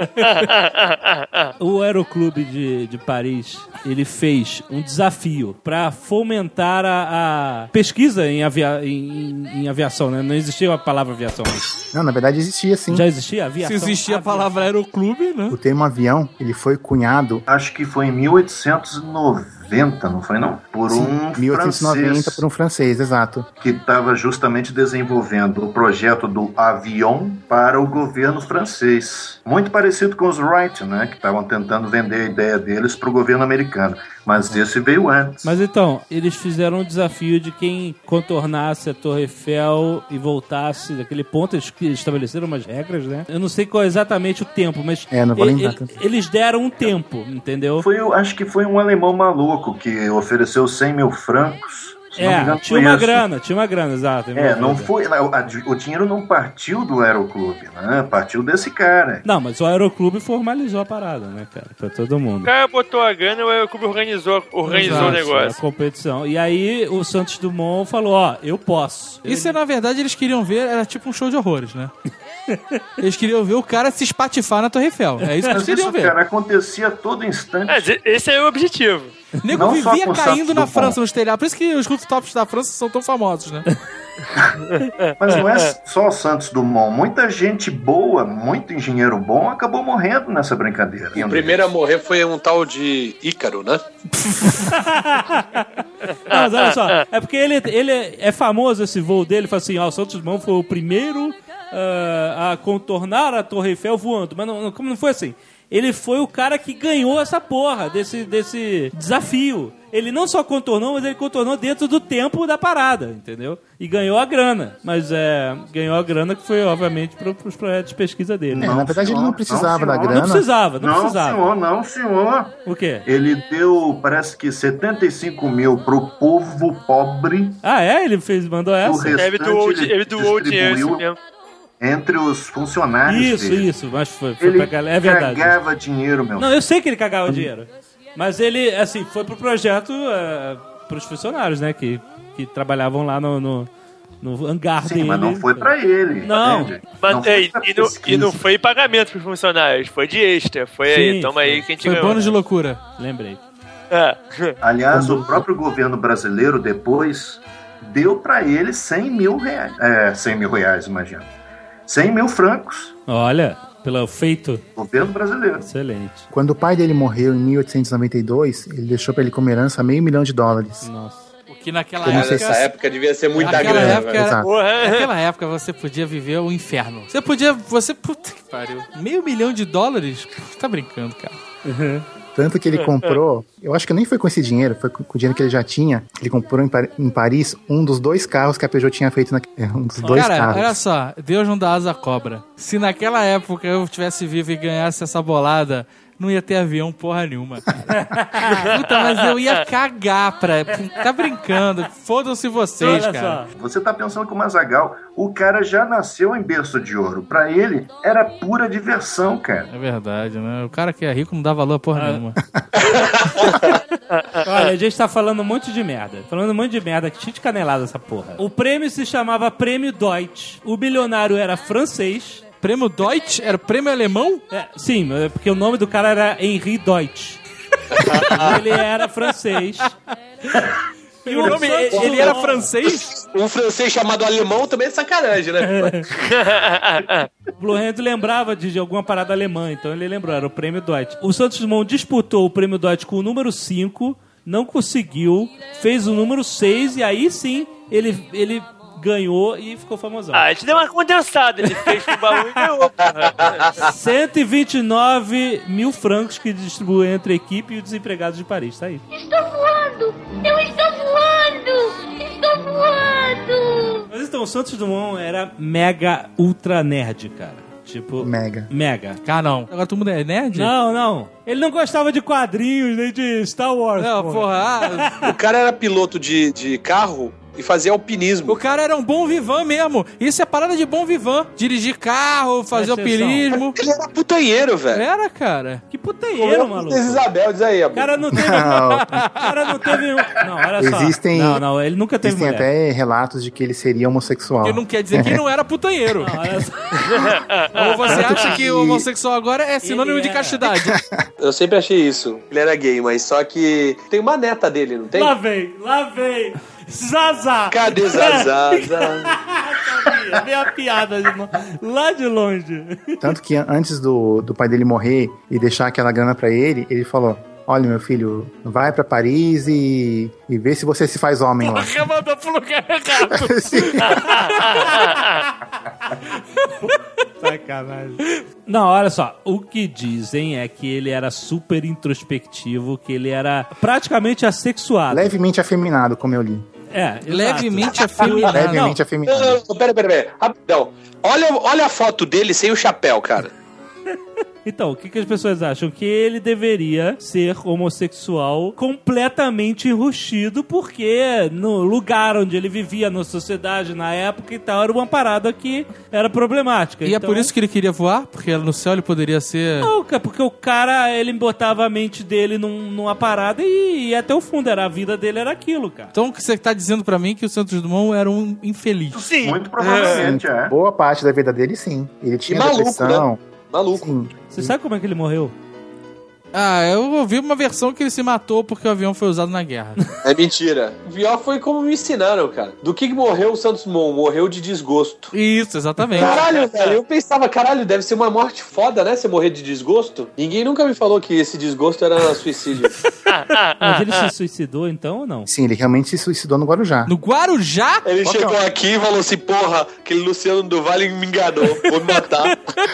O Aeroclube de, de Paris, ele fez um desafio pra fomentar a, a pesquisa em, avia, em, em aviação, né? Não existia a palavra aviação. Não, na verdade existia sim. Já existia aviação? Se existia a palavra aeroclube, né? O termo avião, ele foi cunhado Acho que foi em mil oitocentos e noventa, não foi não? Por um em mil oitocentos e noventa francês por um francês, exato. que estava justamente desenvolvendo o projeto do avião para o governo francês. Muito parecido com os Wright, né? Que estavam tentando vender a ideia deles para o governo americano. Mas esse veio antes. Mas então, eles fizeram um desafio de quem contornasse a Torre Eiffel e voltasse daquele ponto. Eles estabeleceram umas regras, né? Eu não sei qual é exatamente o tempo, mas É, não vou e- lembrar e- tanto. eles deram um tempo, entendeu? Foi, o- acho que foi um alemão maluco que ofereceu cem mil francos. Se não me É, engano, tinha foi uma isso. grana, tinha uma grana, exato. É, não foi. a- a- O dinheiro não partiu do Aeroclube, né? Partiu desse cara. Não, mas o Aeroclube formalizou a parada, né, cara? Pra todo O mundo. cara botou a grana e o Aeroclube organizou, organizou o Exato, A negócio. competição. E aí o Santos Dumont falou, ó, eu posso. Isso, na verdade, eles queriam ver, era tipo um show de horrores, né? Eles queriam ver o cara se espatifar na Torre Eiffel. É isso que eles Mas queriam isso, ver. cara, acontecia a todo instante. É, esse é o objetivo. O nego não só vivia com o caindo Santos na Dumont. França nos telhados. Por isso que os rooftops da França são tão famosos, né? Mas não é só o Santos Dumont. Muita gente boa, muito engenheiro bom, acabou morrendo nessa brincadeira. O primeiro a morrer foi um tal de Ícaro, né? Não, mas olha só, é porque ele, ele é famoso, esse voo dele, fala assim, ó, o Santos Dumont foi o primeiro ah, a contornar a Torre Eiffel voando, mas não, não, como não foi assim? Ele foi o cara que ganhou essa porra desse, desse desafio. Ele não só contornou, mas ele contornou dentro do tempo da parada, entendeu? E ganhou a grana. Mas é, ganhou a grana que foi, obviamente, para os projetos de pesquisa dele. É, na verdade ele não precisava da senhor. grana. Não precisava, não, Não, precisava. senhor, não, senhor. O quê? Ele deu, parece que setenta e cinco mil pro povo pobre. Ah, é? Ele fez, mandou O essa? restante Ele doou, ele ele doou o dinheiro, isso distribuiu mesmo. entre os funcionários Isso, dele. isso, mas foi, foi Ele pra galera. É verdade. cagava dinheiro, meu. Não, eu sei que ele cagava dinheiro. Mas ele, assim, foi pro projeto uh, pros funcionários, né? Que, que trabalhavam lá no, no, no hangar Sim, dele. mas não foi pra ele. Não. entende? Mas, Não foi é, e, pra e não, pesquisa. e não foi pagamento pros funcionários, foi de extra. Foi Sim, aí, toma foi. aí que a gente Foi ganhou. bônus de loucura. Lembrei. É. Aliás, o próprio governo brasileiro depois deu pra ele cem mil reais. É, cem mil reais, imagina. cem mil francos. Olha, pelo feito. Governo brasileiro. Excelente. Quando o pai dele morreu em mil oitocentos e noventa e dois, ele deixou pra ele como herança meio milhão de dólares. Nossa. Porque naquela Eu não época... sei Nessa época devia ser muita Naquela grana, época velho. era- Exato. Porra. Naquela época você podia viver o inferno. Você podia... Você... Puta que pariu. Meio milhão de dólares? Tá brincando, cara. Tanto que ele comprou, eu acho que nem foi com esse dinheiro, foi com com o dinheiro que ele já tinha. Ele comprou em, Par- em Paris um dos dois carros que a Peugeot tinha feito. Na, é, um dos dois Cara, carros. olha só, Deus não dá asa à cobra. Se naquela época eu tivesse vivo e ganhasse essa bolada, não ia ter avião porra nenhuma, cara. Puta, mas eu ia cagar pra... Tá brincando. Fodam-se vocês, Olha cara. só. Você tá pensando que o Mazagal, o cara já nasceu em berço de ouro. Pra ele, era pura diversão, cara. É verdade, né? O cara que é rico não dá valor a porra nenhuma. Olha, a gente tá falando um monte de merda. Falando um monte de merda, que cheio de canelada essa porra. O prêmio se chamava Prêmio Deutsch. O bilionário era francês. Prêmio Deutsch? Era prêmio alemão? É, sim, é porque o nome do cara era Henri Deutsch. Ele era francês. E O nome, ele, Santos ele era Dumont- francês? Um francês chamado alemão também é sacanagem, né? O Blue Hand lembrava de, de alguma parada alemã, então ele lembrou, era o Prêmio Deutsch. O Santos Dumont disputou o Prêmio Deutsch com o número cinco, não conseguiu, fez o número seis e aí sim ele, ele ganhou e ficou famosão. Ah, a gente deu uma condensada. Ele fez com o baú e ganhou. porra. cento e vinte e nove mil francos que distribuiu entre a equipe e os desempregados de Paris. Tá aí. Estou voando! Eu estou voando! Estou voando! Mas então, o Santos Dumont era mega ultra nerd, cara. Tipo... Mega. Mega. Ah, não. Agora todo mundo é nerd? Não, não. Ele não gostava de quadrinhos nem de Star Wars. Não, porra. Ah, O cara era piloto de, de carro e fazia alpinismo. O cara era um bom vivan mesmo. Isso é parada de bom vivan. Dirigir carro, fazer alpinismo. Ele era putanheiro, velho. Era, cara. Que putanheiro, maluco. Isabel, diz aí, O cara não teve... Não. O cara não teve... Não, olha só. Existem- Não, não, ele nunca teve Existem mulher. até relatos de que ele seria homossexual. Que não quer dizer que não era putanheiro. Não, olha só. Ou você acha que o homossexual agora é sinônimo Ele de é. castidade? Eu sempre achei isso. Ele era gay, mas só que tem uma neta dele, não tem? Lá vem, lá vem. Zaza. Cadê Zazá? Sabia, veio a piada de no- lá de longe. Tanto que antes do, do pai dele morrer e deixar aquela grana pra ele, ele falou: olha, meu filho, vai pra Paris e, e vê se você se faz homem lá. Porra, mandou pro lugar errado. Sacanagem. Não, olha só. O que dizem é que ele era super introspectivo, que ele era praticamente assexuado. Levemente afeminado, como eu li. É, exato. Levemente afeminado. Levemente Não, afeminado. não, não, pera, pera, pera. Rapidão. Olha, olha a foto dele sem o chapéu, cara. Então, o que, que as pessoas acham? Que ele deveria ser homossexual completamente enrustido, porque no lugar onde ele vivia, na sociedade, na época e tal, era uma parada que era problemática. E é Então- por isso que ele queria voar? Porque no céu ele poderia ser... Não, cara, porque o cara, ele botava a mente dele num- numa parada e ia até o fundo. Era, a vida dele era aquilo, cara. Então você tá dizendo pra mim que o Santos Dumont era um infeliz. Sim. Muito provavelmente, é. Boa parte da vida dele, sim. Ele tinha maluco, depressão. Maluco. Sim. Você sabe como é que ele morreu? Ah, eu ouvi uma versão que ele se matou porque o avião foi usado na guerra. É mentira. O pior foi como me ensinaram, cara. Do que que morreu o Santos Dumont? Morreu de desgosto. Isso, exatamente. Caralho, velho. Eu pensava, caralho, deve ser uma morte foda, né? Você morrer de desgosto. Ninguém nunca me falou que esse desgosto era suicídio. Mas ele se suicidou então ou não? Sim, ele realmente se suicidou no Guarujá. No Guarujá? Ele Qual que chegou é? aqui e falou assim, porra, aquele Luciano do Vale me enganou. Vou me matar.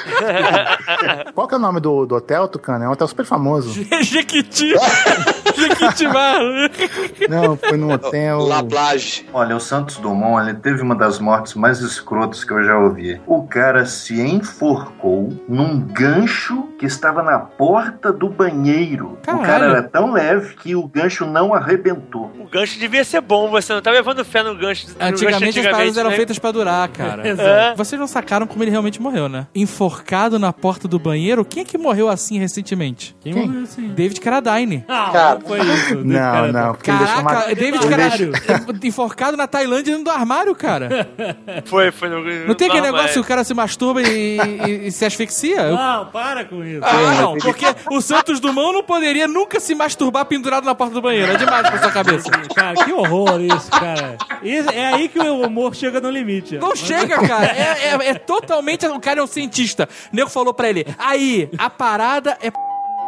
Qual que é o nome do, do hotel, Tucano? É um hotel super famoso. Jequiti. Jequitimar. Não, foi num hotel... La Plage. Olha, o Santos Dumont, ele teve uma das mortes mais escrotas que eu já ouvi. O cara se enforcou num gancho que estava na porta do banheiro. Caralho. O cara era tão leve que o gancho não arrebentou. O gancho devia ser bom, você não tá levando fé no gancho. no Antigamente gancho as paradas eram né? feitas pra durar, cara. É. Vocês não sacaram como ele realmente morreu, né? Enforcado na porta do banheiro. Quem é que morreu assim recentemente? Quem Quem? morreu assim? David Carradine. Não, Cara. não foi isso. Não, não. Porque ele deixou Caraca, uma... David Ele Carradine enforcado na Tailândia dentro do armário, cara. Foi, foi no. Não tem aquele mas- negócio que o cara se masturba e, e- e se asfixia? Eu- Não, para com isso. Ah, não, porque o Santos Dumont não poderia nunca se masturbar pendurado na porta do banheiro. É demais pra sua cabeça. Cara, que horror isso, cara. Isso- é aí que o humor chega no limite. ó. Não chega, cara. É, é- é totalmente... O cara é um cientista. O nego falou pra ele, aí, a parada é...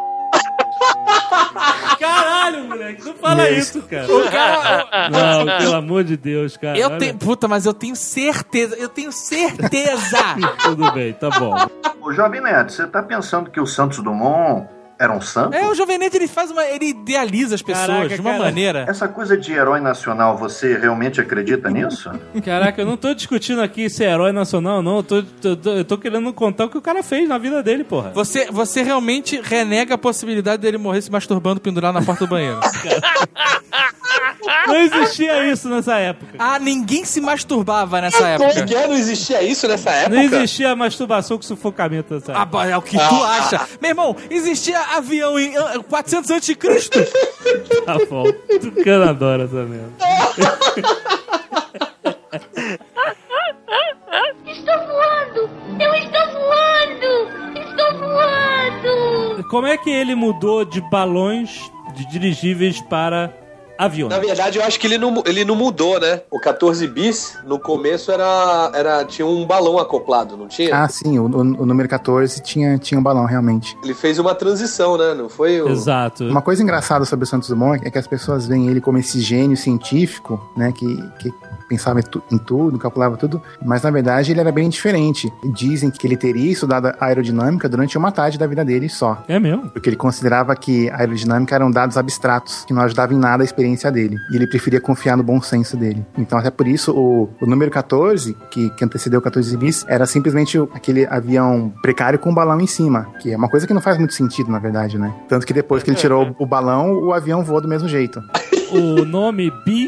Caralho, moleque, não fala isso, cara. O cara... Não, pelo amor de Deus, cara. Eu olha. tenho... Puta, mas eu tenho certeza. Eu tenho certeza. Tudo bem, tá bom. Ô, Jovem Neto, você tá pensando que o Santos Dumont era um santo? É, o Jovem Nerd, ele faz uma... Ele idealiza as pessoas Caraca, de uma cara. maneira... Essa coisa de herói nacional, você realmente acredita nisso? Caraca, eu não tô discutindo aqui se é herói nacional ou não. Eu tô, tô- tô- eu tô querendo contar o que o cara fez na vida dele, porra. Você, você realmente renega a possibilidade dele morrer se masturbando pendurado na porta do banheiro. Não existia isso nessa época. Ah, ninguém se masturbava nessa Como época. que é? Não existia isso nessa época? Não existia masturbação com sufocamento nessa Ah, época. bah, é o que tu acha. Meu irmão, existia avião em ah, quatrocentos antes de Cristo. Tá bom. Tucano adora essa merda. Estou voando! Eu estou voando! Estou voando! Como é que ele mudou de balões de dirigíveis para aviões? Na verdade, eu acho que ele não, ele não mudou, né? O quatorze bis, no começo, era, era, tinha um balão acoplado, não tinha? Ah, sim, o, o- o número quatorze tinha, tinha um balão, realmente. Ele fez uma transição, né? Não foi o... Exato. Uma coisa engraçada sobre o Santos Dumont é que as pessoas veem ele como esse gênio científico, né, que, que pensava em, tu- em tudo, calculava tudo, mas na verdade ele era bem diferente. Dizem que ele teria estudado aerodinâmica durante uma tarde da vida dele só. É mesmo? Porque ele considerava que a aerodinâmica eram dados abstratos, que não ajudavam em nada a experiência dele. E ele preferia confiar no bom senso dele. Então, até por isso, o, o número quatorze, que, que antecedeu o quatorze bis, era simplesmente o- aquele avião precário com um balão em cima, que é uma coisa que não faz muito sentido, na verdade, né? Tanto que depois que ele tirou o balão, o avião voou do mesmo jeito. O nome bis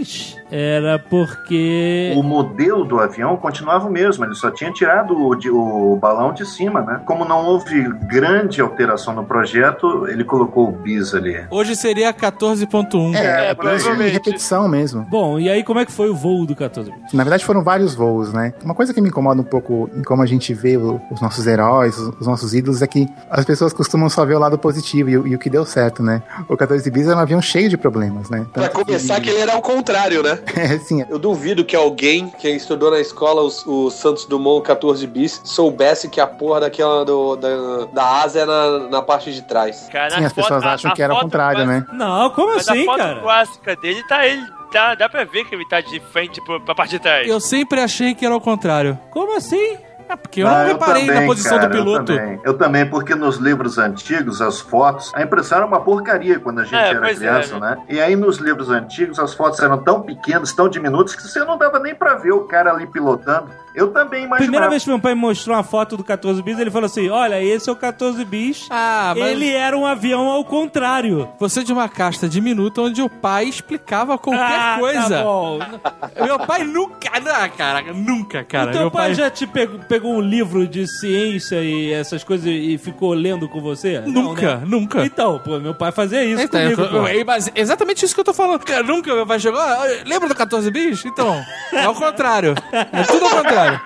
Era porque... O modelo do avião continuava o mesmo, ele só tinha tirado o, de, o balão de cima, né? Como não houve grande alteração no projeto, ele colocou o bis ali. Hoje seria quatorze ponto um. É, É, por exemplo, provavelmente. repetição mesmo. Bom, e aí como é que foi o voo do quatorze bis? Na verdade foram vários voos, né? Uma coisa que me incomoda um pouco em como a gente vê o- os nossos heróis, os, os nossos ídolos, é que as pessoas costumam só ver o lado positivo e, o- e o que deu certo, né? O quatorze bis era um avião cheio de problemas, né? Pra Tanto começar, que ele era ao contrário, né? É, sim. Eu duvido que alguém que estudou na escola os- o, Santos Dumont quatorze bis soubesse que a porra daquela do, da, da asa é na, na parte de trás. Cara, Sim, na as pessoas foto- a- acham a que era o foto contrário, né? Não, como Mas assim, a foto cara? clássica dele tá ele. Tá, dá pra ver que ele tá de frente pro, pra parte de trás. Eu sempre achei que era o contrário. Como assim? É porque eu Ah, não reparei também, na posição cara, do piloto. Eu também. eu também, porque nos livros antigos, as fotos, a impressão era uma porcaria quando a gente É, era pois é, criança, né? né? E aí nos livros antigos, as fotos eram tão pequenas, tão diminutas, que você não dava nem pra ver o cara ali pilotando. Eu também imaginava. Primeira vez que meu pai me mostrou uma foto do quatorze bis, ele falou assim, olha, esse é o quatorze bis. Ah, mas Ele era um avião ao contrário. você é de uma casta diminuta onde o pai explicava qualquer Ah, coisa. tá bom. Meu pai nunca, não, cara, nunca, cara. O teu Meu pai, pai já te pegou, pegou um livro de ciência e essas coisas e ficou lendo com você? Não, Nunca, né? nunca. Então, pô, meu pai fazia isso Eita, comigo, eu tô- pô. eu- mas exatamente isso que eu tô falando. Cara, nunca meu pai chegou. "Ah, lembra do quatorze bis? Então, é o contrário. É tudo ao contrário.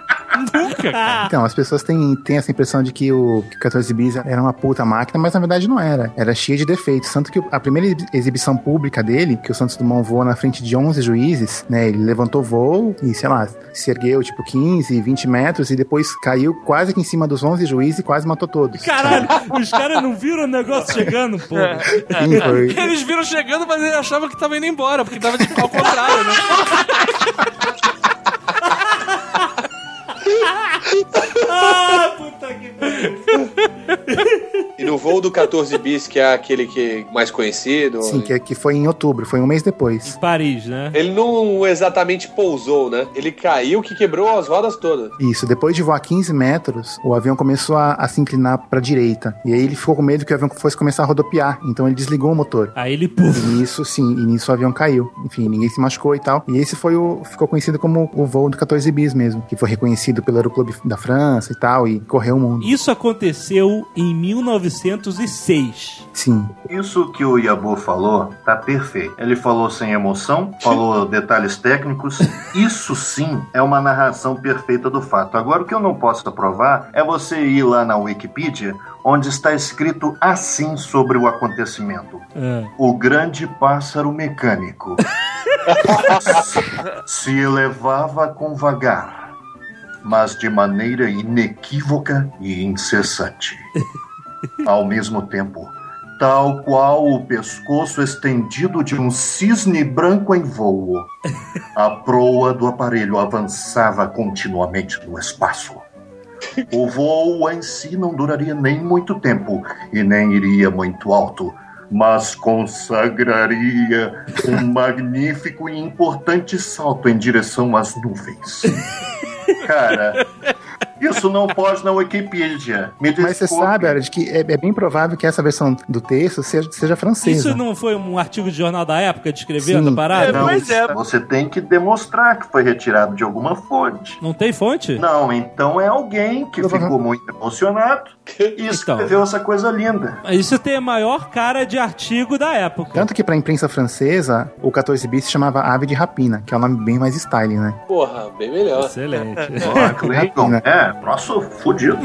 Nunca, cara. Então, as pessoas têm, têm essa impressão de que o que o quatorze bis era uma puta máquina, mas na verdade não era. Era cheia de defeitos. Tanto que a primeira exibi- exibição pública dele, que o Santos Dumont voou na frente de onze juízes, né? Ele levantou voo e, sei lá, se ergueu tipo quinze, vinte metros e depois caiu quase que em cima dos onze juízes e quase matou todos. Caralho, os caras não viram o negócio chegando, pô. Sim, foi. Eles viram chegando, mas eles achavam que tava indo embora, porque tava de ao contrário, né? Ah, puta que pariu. E no voo do quatorze bis, que é aquele que é mais conhecido, Sim, que, que foi em outubro, foi um mês depois. Paris, né? ele não exatamente pousou, né? Ele caiu que quebrou as rodas todas. Isso, depois de voar quinze metros, o avião começou a, a se inclinar pra direita. E aí ele ficou com medo que o avião fosse começar a rodopiar. Então ele desligou o motor. Aí ele, E puf. nisso, sim, e nisso o avião caiu. Enfim, ninguém se machucou e tal. E esse foi o, ficou conhecido como o voo do quatorze bis mesmo, que foi reconhecido pelo Aeroclube da França e tal, e correu o mundo. Isso aconteceu em mil novecentos e seis. Sim. Isso que o Yabu falou tá perfeito. Ele falou sem emoção, falou detalhes técnicos. Isso sim é uma narração perfeita do fato. Agora, o que eu não posso aprovar é você ir lá na Wikipedia, onde está escrito assim sobre o acontecimento: É. o grande pássaro mecânico se elevava com vagar, mas de maneira inequívoca e incessante. Ao mesmo tempo, tal qual o pescoço estendido de um cisne branco em voo, a proa do aparelho avançava continuamente no espaço. O voo em si não duraria nem muito tempo e nem iria muito alto, mas consagraria um magnífico e importante salto em direção às nuvens. Cara, isso não pode na Wikipedia. Me Mas você desculpe. sabe, Aaron, que é, é bem provável que essa versão do texto seja, seja francesa. Isso não foi um artigo de jornal da época descrevendo Sim. a parada? Não, Pois é. você tem que demonstrar que foi retirado de alguma fonte. Não tem fonte? Não, então é alguém que ficou muito emocionado e escreveu essa coisa linda. Isso tem a maior cara de artigo da época. Tanto que pra imprensa francesa, o quatorze bis se chamava Ave de Rapina, que é um nome bem mais style, né? Porra, bem melhor. Excelente. Ó, Clayton, é, troço fudido.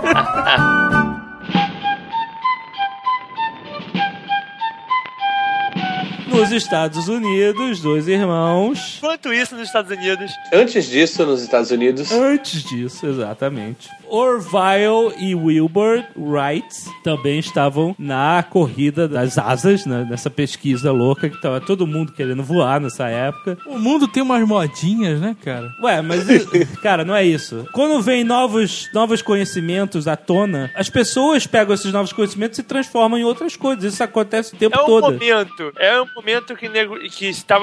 Nos Estados Unidos, dois irmãos. Enquanto isso, nos Estados Unidos, Antes disso, nos Estados Unidos, Antes disso, exatamente. Orville e Wilbur Wright também estavam na corrida das asas, né, nessa pesquisa louca que tava todo mundo querendo voar nessa época. O mundo tem umas modinhas, né, cara? Ué, mas, cara, não é isso. Quando vem novos, novos conhecimentos à tona, as pessoas pegam esses novos conhecimentos e transformam em outras coisas. Isso acontece o tempo é um todo. momento, é um momento momento que, nego, que estava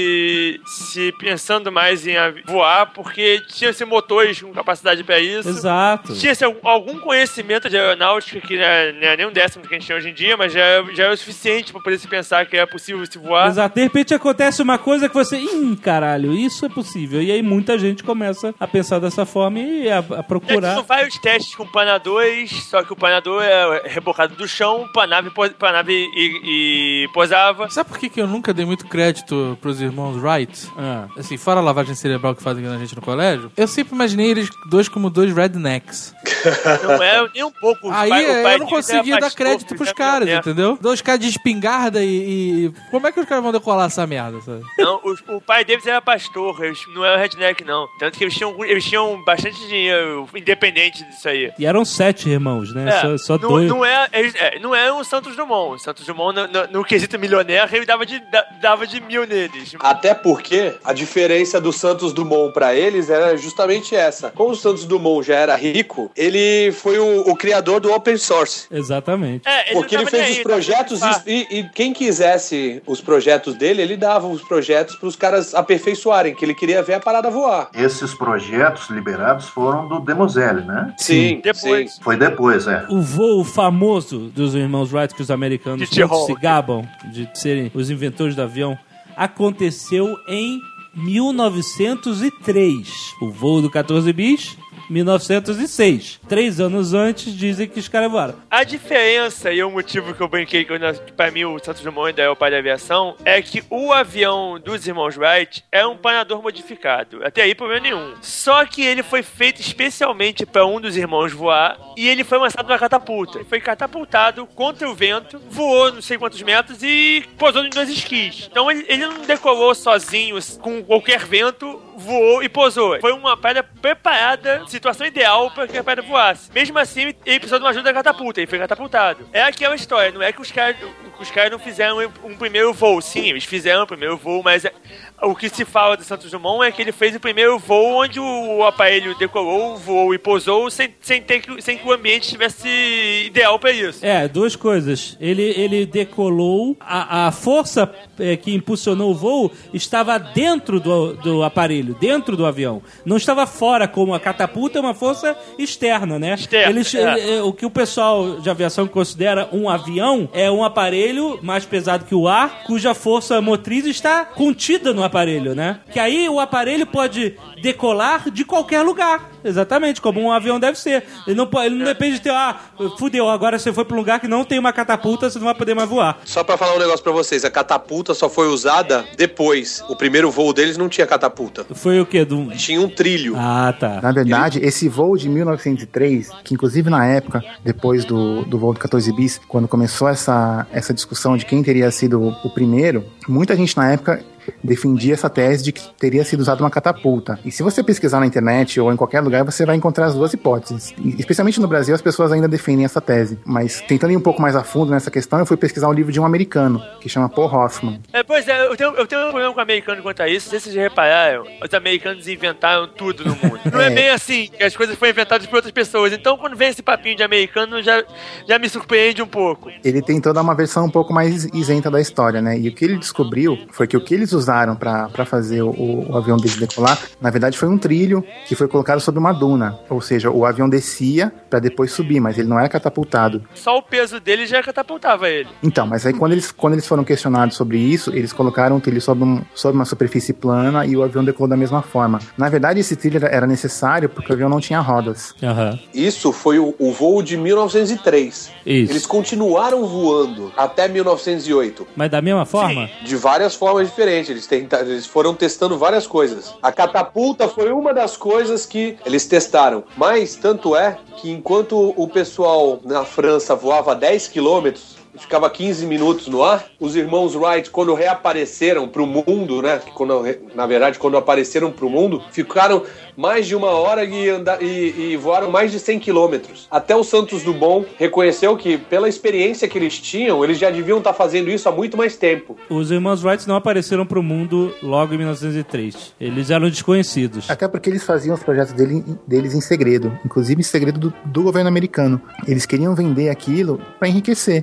se, se pensando mais em voar, porque tinha-se motores com capacidade para isso. Exato. Tinha-se algum conhecimento de aeronáutica, que não é, não é nem um décimo que a gente tem hoje em dia, mas já, já é o suficiente para poder se pensar que é possível se voar. Exato. De repente acontece uma coisa que você... Ih, caralho, isso é possível. E aí muita gente começa a pensar dessa forma e a, a procurar. São vários testes com o Pana dois, só que o Pana dois é rebocado do chão, o Panave, Panave e, e posava. Sabe por que, que eu nunca dei muito crédito pros irmãos Wright? Ah. Assim, fora a lavagem cerebral que fazem na gente no colégio, eu sempre imaginei eles dois como dois rednecks. Não é nem um pouco. Aí pai, o pai eu não conseguia dar crédito pros caras, é. entendeu? Dois caras de espingarda e, e... Como é que os caras vão decolar essa merda, sabe? Não, o, o pai deles era pastor, eles não era redneck, não. Tanto que eles tinham, eles tinham bastante dinheiro independente disso aí. E eram sete irmãos, né? É, só só não, dois. Não é, eles, é, não é um Santos Dumont. Santos Dumont, no, no, no quesito milionário, ele dava de, dava de mil neles. Até porque a diferença do Santos Dumont pra eles era justamente essa. Como o Santos Dumont já era rico, ele foi o, o criador do open source. Exatamente. É, ele porque ele fez aí, os projetos e, e, e quem quisesse os projetos dele, ele dava os projetos pros caras aperfeiçoarem, que ele queria ver a parada voar. Esses projetos liberados foram do Demoselle, né? Sim, depois. sim. Foi depois, é. O voo famoso dos irmãos Wright, que os americanos De tanto Tyrol. se gabam de serem os inventores do avião, aconteceu em mil novecentos e três. O voo do quatorze bis, mil novecentos e seis. Três anos antes, dizem que os caras voaram. A diferença, e o motivo que eu brinquei, que eu, pra mim o Santos Dumont ainda é o pai da aviação, é que o avião dos irmãos Wright é um planador modificado. Até aí, problema nenhum. Só que ele foi feito especialmente pra um dos irmãos voar, e ele foi lançado numa catapulta. Ele foi catapultado contra o vento, voou não sei quantos metros e pousou em dois esquis. Então ele, ele não decolou sozinho, com qualquer vento, voou e pousou. Foi uma parada preparada, situação ideal para que a parada voasse. Mesmo assim, ele precisou de uma ajuda da catapulta, ele foi catapultado. É aquela história, não é que os caras os caras não fizeram um primeiro voo. Sim, eles fizeram o primeiro voo, mas é, o que se fala do Santos Dumont é que ele fez o primeiro voo onde o aparelho decolou, voou e pousou sem, sem, ter que, sem que o ambiente estivesse ideal para isso. É, duas coisas. Ele, ele decolou, a, a força é, que impulsionou o voo estava dentro do, do aparelho, dentro do avião. Não estava fora, como a catapulta é uma força externa, né? Externa, Eles, é. ele, o que o pessoal de aviação considera um avião é um aparelho mais pesado que o ar, cuja força motriz está contida no aparelho, né? Que aí o aparelho pode decolar de qualquer lugar. Exatamente, como um avião deve ser. Ele não, pode, ele não depende de ter, ah, fudeu, agora você foi para um lugar que não tem uma catapulta, você não vai poder mais voar. Só pra falar um negócio pra vocês, a catapulta só foi usada depois. O primeiro voo deles não tinha catapulta. Foi o quê? Do... Tinha um trilho. Ah, tá. Na verdade, ele... esse voo de mil novecentos e três, que inclusive na época, depois do, do voo do quatorze bis, quando começou essa, essa discussão de quem teria sido o, o primeiro, muita gente na época defendia essa tese de que teria sido usada uma catapulta. E se você pesquisar na internet ou em qualquer lugar, você vai encontrar as duas hipóteses. E, especialmente no Brasil, as pessoas ainda defendem essa tese. Mas tentando ir um pouco mais a fundo nessa questão, eu fui pesquisar um livro de um americano, que chama Paul Hoffman. É, pois é, eu tenho, eu tenho um problema com o americano quanto a isso. Não sei se vocês já repararam, os americanos inventaram tudo no mundo. Não é, é bem assim, que as coisas foram inventadas por outras pessoas. Então, quando vem esse papinho de americano, já, já me surpreende um pouco. Ele tentou dar uma versão um pouco mais isenta da história, né? E o que ele descobriu foi que o que eles usaram pra para fazer o, o avião dele decolar, na verdade foi um trilho que foi colocado sobre uma duna, ou seja, o avião descia para depois subir, mas ele não era catapultado. Só o peso dele já catapultava ele. Então, mas aí quando eles, quando eles foram questionados sobre isso, eles colocaram o trilho sobre, um, sobre uma superfície plana e o avião decolou da mesma forma. Na verdade, esse trilho era necessário porque o avião não tinha rodas. Uhum. Isso foi o, o voo de mil novecentos e três. Isso. Eles continuaram voando até mil novecentos e oito. Mas da mesma forma? Sim. De várias formas diferentes. Eles tentaram, eles foram testando várias coisas. A catapulta foi uma das coisas que eles testaram. Mas, tanto é que enquanto o pessoal na França voava dez quilômetros, ficava quinze minutos no ar, os irmãos Wright, quando reapareceram pro mundo, né? Quando, na verdade, quando apareceram pro mundo, ficaram mais de uma hora e, anda, e, e voaram mais de cem quilômetros. Até o Santos Dumont reconheceu que, pela experiência que eles tinham, eles já deviam estar fazendo isso há muito mais tempo. Os irmãos Wright não apareceram pro mundo logo em mil novecentos e três. Eles eram desconhecidos. Até porque eles faziam os projetos dele, deles em segredo, inclusive em segredo do, do governo americano. Eles queriam vender aquilo para enriquecer. É.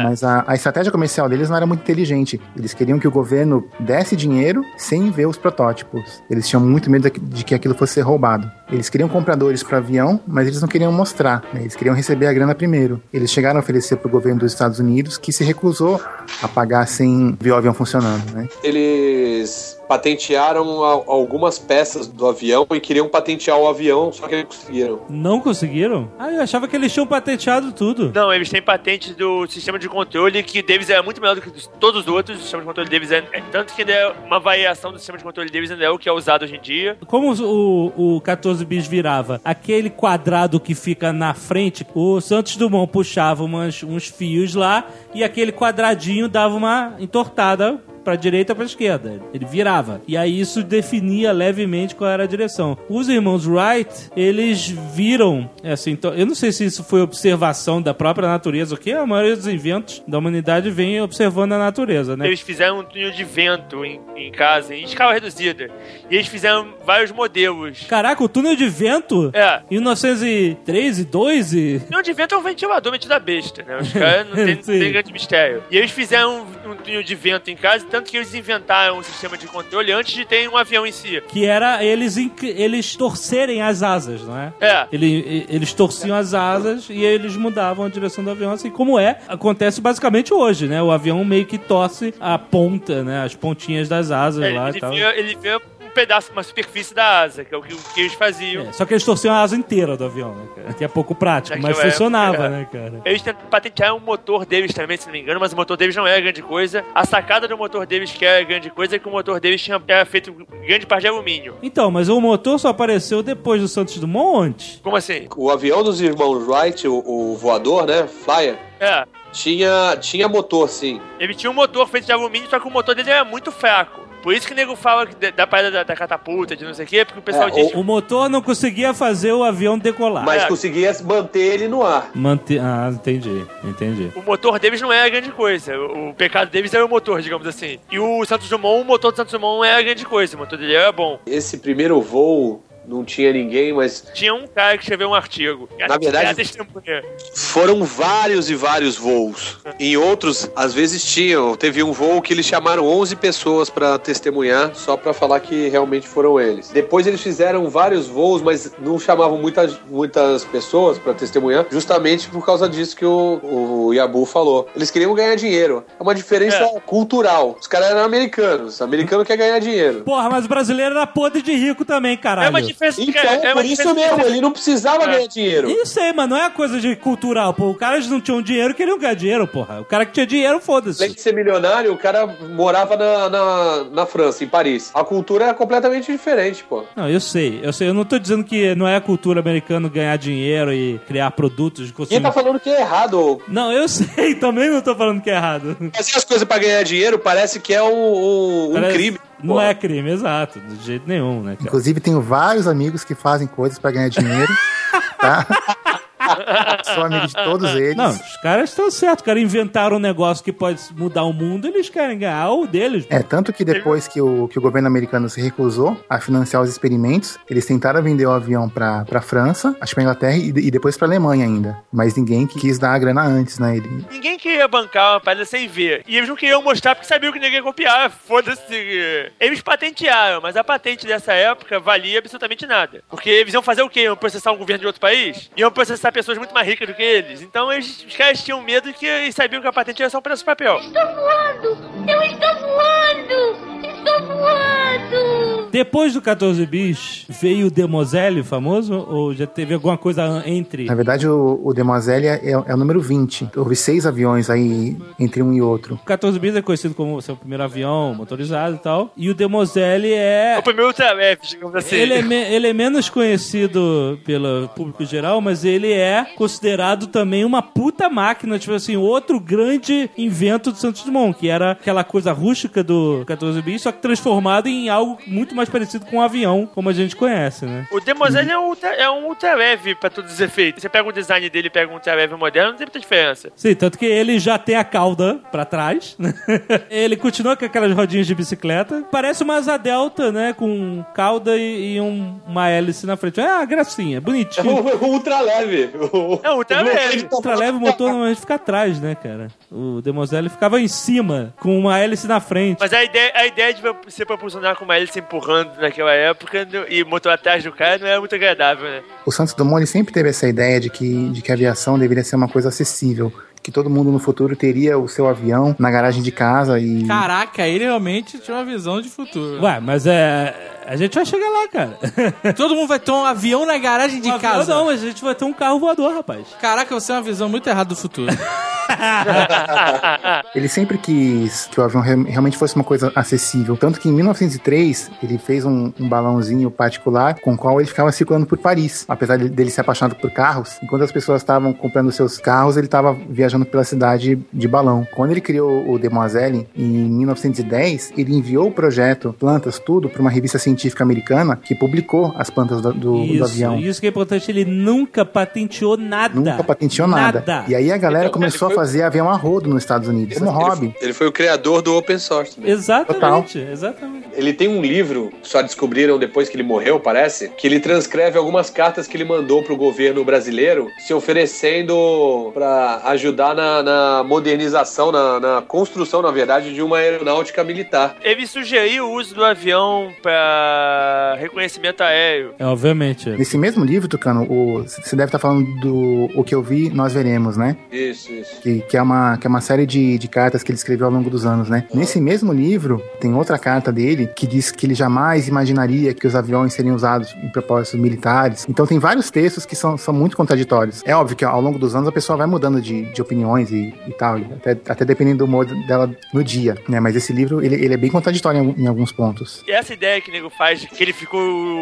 Mas a, a estratégia comercial deles não era muito inteligente. Eles queriam que o governo desse dinheiro sem ver os protótipos. Eles tinham muito medo de, de que aquilo fosse ser roubado. Eles queriam compradores para avião, mas eles não queriam mostrar, né? Eles queriam receber a grana primeiro. Eles chegaram a oferecer para o governo dos Estados Unidos, que se recusou a pagar sem ver o avião funcionando, né? Eles patentearam a, algumas peças do avião e queriam patentear o avião, só que eles conseguiram. Não conseguiram? Ah, eu achava que eles tinham patenteado tudo. Não, eles têm patente do sistema de controle que Davis é muito melhor do que todos os outros. O sistema de controle Davis é, é tanto que ainda é uma variação do sistema de controle Davis, ainda é o que é usado hoje em dia. Como o, o quatorze bis virava aquele quadrado que fica na frente, o Santos Dumont puxava umas, uns fios lá e aquele quadradinho dava uma entortada pra direita ou pra esquerda. Ele virava. E aí isso definia levemente qual era a direção. Os irmãos Wright, eles viram, assim, então, eu não sei se isso foi observação da própria natureza, o que a maioria dos inventos da humanidade vem observando a natureza, né? Eles fizeram um túnel de vento em, em casa, em escala reduzida. E eles fizeram vários modelos. Caraca, o túnel de vento? É. Em mil novecentos e três e dois e... O túnel de vento é um ventilador metido a besta, né? Os caras não tem, não tem grande mistério. E eles fizeram um, um túnel de vento em casa, tanto que eles inventaram um sistema de controle antes de ter um avião em si. Que era eles, eles torcerem as asas, não é? É. Ele, eles torciam as asas e eles mudavam a direção do avião, assim como é, acontece basicamente hoje, né? O avião meio que torce a ponta, né? As pontinhas das asas é, lá ele e tal. Vê, ele vê um pedaço, uma superfície da asa, que é o que, o que eles faziam. É, só que eles torciam a asa inteira do avião, né, cara? Que é pouco prático, mas funcionava, época, né, cara? Eles patentearam o motor deles também, se não me engano, mas o motor deles não era grande coisa. A sacada do motor deles que era grande coisa é que o motor deles tinha, era feito grande parte de alumínio. Então, mas o motor só apareceu depois do Santos Dumont ou antes? Como assim? O avião dos irmãos Wright, o, o voador, né, Flyer, é. tinha, tinha motor, sim. Ele tinha um motor feito de alumínio, só que o motor dele era muito fraco. Por isso que o nego fala da parada da, da catapulta, de não sei o quê, porque o pessoal é, diz... O, o motor não conseguia fazer o avião decolar. Mas é. conseguia manter ele no ar. Manter... Ah, entendi, entendi. O motor deles não era grande coisa. O, o pecado deles era o motor, digamos assim. E o Santos Dumont, o motor do Santos Dumont não era grande coisa. O motor dele era bom. Esse primeiro voo... Não tinha ninguém, mas... Tinha um cara que escreveu um artigo. Na verdade, foram vários e vários voos. Em outros, às vezes tinham. Teve um voo que eles chamaram onze pessoas pra testemunhar, só pra falar que realmente foram eles. Depois eles fizeram vários voos, mas não chamavam muitas, muitas pessoas pra testemunhar, justamente por causa disso que o, o Yabu falou. Eles queriam ganhar dinheiro. É uma diferença é. cultural. Os caras eram americanos. O americano quer ganhar dinheiro. Porra, mas o brasileiro era podre de rico também, caralho. É uma diferença. Então, é por isso mesmo, ele não precisava é. ganhar dinheiro. Isso aí, mas não é coisa de cultural, pô. O cara não tinha dinheiro, queriam ganhar dinheiro, porra. O cara que tinha dinheiro, foda-se. Além de ser milionário, o cara morava na, na, na França, em Paris. A cultura é completamente diferente, pô. Não, eu sei, eu sei. Eu não tô dizendo que não é a cultura americana ganhar dinheiro e criar produtos de consumo. Quem tá falando que é errado? Não, eu sei, também não tô falando que é errado. Fazer as coisas pra ganhar dinheiro parece que é um, um, um crime. Não é crime, exato, de jeito nenhum, né, cara? Inclusive, tenho vários amigos que fazem coisas pra ganhar dinheiro, tá? Sou amigo de todos eles. Não, os caras estão certos. Os caras inventaram um negócio que pode mudar o mundo, eles querem ganhar o deles. É, tanto que depois que o, que o governo americano se recusou a financiar os experimentos, eles tentaram vender o avião pra, pra França, acho que pra Inglaterra e, e depois pra Alemanha ainda. Mas ninguém quis dar a grana antes, né? Ele... Ninguém queria bancar uma parada sem ver. E eles não queriam mostrar porque sabiam que ninguém ia copiar. Foda-se. Eles patentearam, mas a patente dessa época valia absolutamente nada. Porque eles iam fazer o quê? Iam processar um governo de outro país? Iam processar pessoas muito mais ricas do que eles. Então eles, os caras tinham medo que eles sabiam que a patente era só um pedaço de papel. Estou voando! Eu estou voando! Estou voando! Depois do quatorze bis, veio o Demoiselle famoso? Ou já teve alguma coisa entre? Na verdade, o, o Demoiselle é, é o número vinte. Houve seis aviões aí entre um e outro. O quatorze bis é conhecido como seu primeiro avião motorizado e tal. E o Demoiselle é... O primeiro ultraleve, digamos assim. Ele é, me, ele é menos conhecido pelo público geral, mas ele é considerado também uma puta máquina, tipo assim, outro grande invento do Santos Dumont, que era aquela coisa rústica do quatorze bis, só que transformado em algo muito mais mais parecido com um avião, como a gente conhece, né? O Demoiselle é um, ultra, é um ultra leve pra todos os efeitos. Você pega o design dele e pega um ultra leve moderno, não tem muita diferença. Sim, tanto que ele já tem a cauda pra trás, né? Ele continua com aquelas rodinhas de bicicleta. Parece uma asa delta, né? Com cauda e, e um, uma hélice na frente. É uma gracinha, bonitinho. É um, um ultra leve. É um ultra leve. O ultra leve, o motor normalmente fica atrás, né, cara? O Demoiselle ficava em cima, com uma hélice na frente. Mas a ideia, a ideia de você propulsionar com uma hélice empurrando naquela época e motor atrás do cara não era muito agradável, né? O Santos Dumont ele sempre teve essa ideia de que, de que a aviação deveria ser uma coisa acessível. Que todo mundo no futuro teria o seu avião na garagem de casa e... Caraca, ele realmente tinha uma visão de futuro. Ué, mas é... A gente vai chegar lá, cara. Todo mundo vai ter um avião na garagem de um casa. Avião, não, mas a gente vai ter um carro voador, rapaz. Caraca, você tem uma visão muito errada do futuro. Ele sempre quis que o avião re- realmente fosse uma coisa acessível. Tanto que em mil novecentos e três ele fez um, um balãozinho particular com o qual ele ficava circulando por Paris. Apesar de, dele ser apaixonado por carros, enquanto as pessoas estavam comprando seus carros, ele estava viajando pela cidade de balão. Quando ele criou o Demoiselle, em mil novecentos e dez, ele enviou o projeto, plantas, tudo, para uma revista científica americana que publicou as plantas do, do, isso, do avião. Isso que é importante, ele nunca patenteou nada. Nunca patenteou nada. nada. E aí a galera então, começou a fazer avião a rodo nos Estados Unidos, como hobby. Ele foi, ele foi o criador do open source. Mesmo. Exatamente, Total. exatamente. Ele tem um livro, só descobriram depois que ele morreu, parece, que ele transcreve algumas cartas que ele mandou pro governo brasileiro, se oferecendo pra ajudar na, na modernização, na, na construção, na verdade, de uma aeronáutica militar. Ele sugeriu o uso do avião pra reconhecimento aéreo. É, obviamente. Nesse mesmo livro, Tucano, o, você deve estar falando do O Que Eu Vi, Nós Veremos, né? Isso, isso. Que, que, é, uma, que é uma série de, de cartas que ele escreveu ao longo dos anos, né? Uhum. Nesse mesmo livro, tem outra carta dele que diz que ele jamais imaginaria que os aviões seriam usados em propósitos militares. Então tem vários textos que são, são muito contraditórios. É óbvio que ao longo dos anos a pessoa vai mudando de, de opiniões e, e tal, até, até dependendo do humor dela no dia, né? Mas esse livro, ele, ele é bem contraditório em, em alguns pontos. E essa ideia que o nego faz de que ele ficou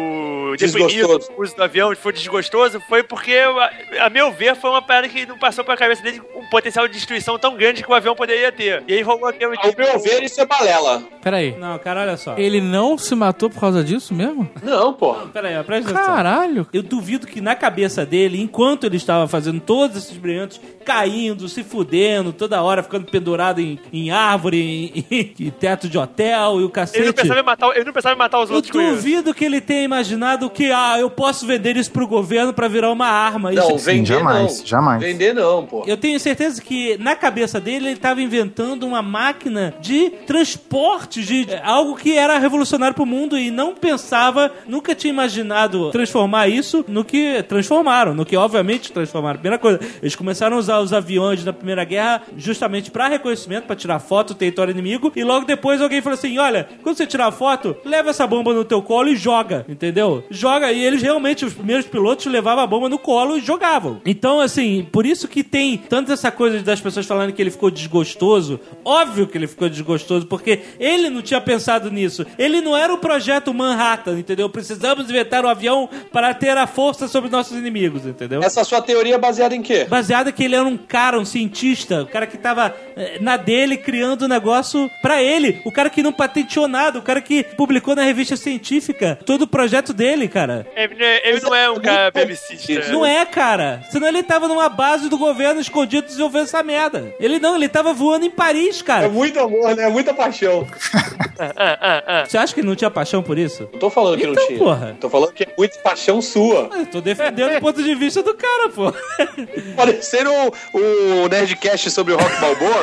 deprimido com o uso do avião, foi desgostoso, foi porque, a, a meu ver, foi uma parada que não passou pra cabeça dele um potencial de destruição tão grande que o avião poderia ter. E aí rolou aquele... Ao meu ver, isso é balela. Peraí. Não, cara, olha só. Ele não se matou por causa disso mesmo? Não, pô. Não, peraí, presta atenção. Caralho. Eu duvido que na cabeça dele, enquanto ele estava fazendo todos esses brilhantes, caindo, se fudendo, toda hora ficando pendurado em, em árvore, em, em teto de hotel e o cacete. Ele não pensava em matar, ele não pensava em matar os eu outros. Eu duvido que ele tenha imaginado que, ah, eu posso vender isso pro governo pra virar uma arma. Não, isso... vender Sim, jamais, não. jamais. Vender não, pô. Eu tenho certeza que na cabeça dele ele estava inventando uma máquina de transporte, de algo que era revolucionário pro mundo e não pensava, nunca tinha imaginado transformar isso no que transformaram, no que obviamente transformaram. Primeira coisa, eles começaram a usar os aviões na Primeira Guerra justamente pra reconhecimento, pra tirar foto do território inimigo, e logo depois alguém falou assim, olha, quando você tirar foto, leva essa bomba no teu colo e joga, entendeu? Joga, e eles realmente, os primeiros pilotos levavam a bomba no colo e jogavam. Então, assim, por isso que tem tanto essa coisa das pessoas falando que ele ficou desgostoso. Óbvio que ele ficou desgostoso, porque ele não tinha pensado nisso. Ele não era o projeto Manhattan, entendeu? Precisamos inventar um avião para ter a força sobre nossos inimigos, entendeu? Essa sua teoria é baseada em quê? Baseada que ele era um cara, um cientista, o cara que tava eh, na dele criando um negócio pra ele, o cara que não patenteou nada, o cara que publicou na revista científica todo o projeto dele, cara. Ele, ele não é um cara bebicista. Não é, cara. Senão ele tava numa base do governo escondido desenvolvendo essa merda. Ele não, ele tava voando em Paris, cara. É muito amor, né? É muita paixão. ah, ah, ah, ah. Você acha que ele não tinha paixão por isso? Não tô falando que então, não tinha. Porra. Tô falando que é muita paixão sua. Eu tô defendendo o ponto de vista do cara, pô. Parecendo o, o Nerdcast sobre o Rock Balboa.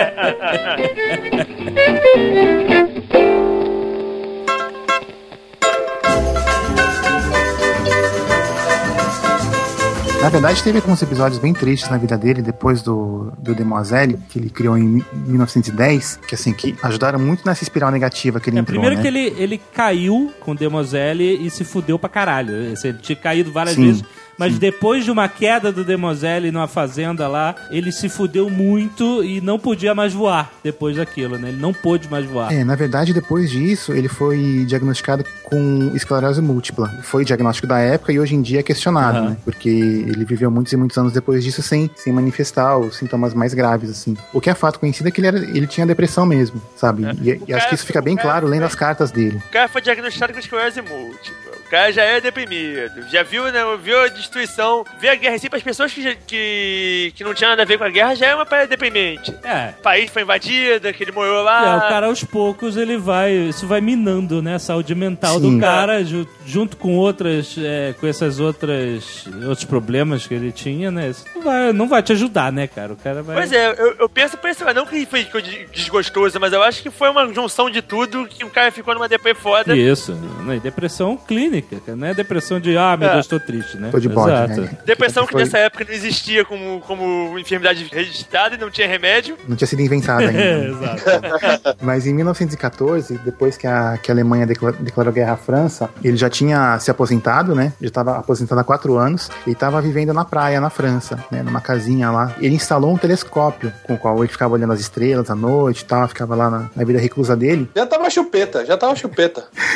Na verdade, teve alguns episódios bem tristes na vida dele, depois do, do Demoiselle, que ele criou em mil novecentos e dez, que assim, que ajudaram muito nessa espiral negativa que ele é, entrou, primeiro né? que ele, ele caiu com o Demoiselle e se fudeu pra caralho. Ele tinha caído várias Sim. vezes, Mas depois de uma queda do Demoiselle numa fazenda lá, ele se fudeu muito e não podia mais voar depois daquilo, né? Ele não pôde mais voar. É, na verdade, depois disso, ele foi diagnosticado com esclerose múltipla. Foi o diagnóstico da época e hoje em dia é questionado, uhum. né? Porque ele viveu muitos e muitos anos depois disso sem, sem manifestar os sintomas mais graves, assim. O que é fato conhecido é que ele, era, ele tinha depressão mesmo, sabe? É. E, e acho que isso fica bem claro lendo as cartas dele. O cara foi diagnosticado com esclerose múltipla. O cara já é deprimido. Já viu, né? Viu a destruição. Vê a guerra assim, para as pessoas que, que, que não tinham nada a ver com a guerra, já é uma parada deprimente. É. O país foi invadido, que ele morreu lá. É, o cara aos poucos, ele vai... Isso vai minando, né? A saúde mental Sim. do cara, ju, junto com outras... É, com essas outras... Outros problemas que ele tinha, né? Isso não vai, não vai te ajudar, né, cara? O cara vai... Pois é, eu, eu penso por isso, não que foi desgostoso, mas eu acho que foi uma junção de tudo que o cara ficou numa depressão foda. Isso. Né? Depressão clínica, não é depressão de, ah, meu é. Deus, tô triste, né? Tô de bode, Exato. Né? Depressão que foi... nessa época não existia como, como enfermidade registrada e não tinha remédio. Não tinha sido inventada ainda. É, exato. Mas em mil novecentos e catorze, depois que a, que a Alemanha declarou, declarou guerra à França, ele já tinha se aposentado, né? Já estava aposentado há quatro anos e estava vivendo na praia, na França, né? Numa casinha lá. Ele instalou um telescópio com o qual ele ficava olhando as estrelas à noite e tal, ficava lá na, na vida reclusa dele. Já tava chupeta, já tava chupeta.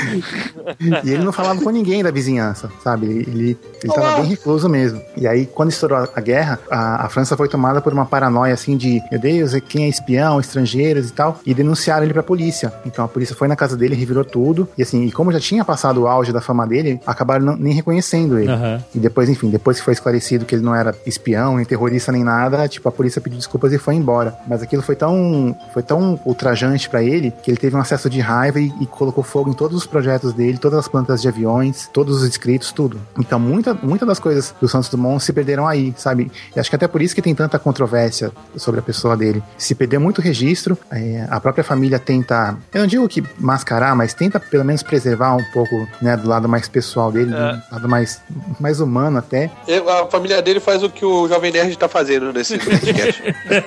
E ele não falava com ninguém da vizinhança, sabe? Ele, ele tava bem recluso mesmo. E aí, quando estourou a guerra, a, a França foi tomada por uma paranoia, assim, de, meu Deus, quem é espião, estrangeiros e tal, e denunciaram ele pra polícia. Então a polícia foi na casa dele, revirou tudo, e assim, e como já tinha passado o auge da fama dele, acabaram não, nem reconhecendo ele. Uhum. E depois, enfim, depois que foi esclarecido que ele não era espião, nem terrorista, nem nada, tipo, a polícia pediu desculpas e foi embora. Mas aquilo foi tão, foi tão ultrajante pra ele, que ele teve um acesso de raiva e, e colocou fogo em todos os projetos dele, todas as plantas de aviões, todos os escritos, tudo. Então, muita, muita das coisas do Santos Dumont se perderam aí, sabe? E acho que até por isso que tem tanta controvérsia sobre a pessoa dele. Se perdeu muito registro, é, a própria família tenta, eu não digo que mascarar, mas tenta pelo menos preservar um pouco, né, do lado mais pessoal dele, é. do lado mais, mais humano até. Eu, a família dele faz o que o Jovem Nerd tá fazendo nesse podcast.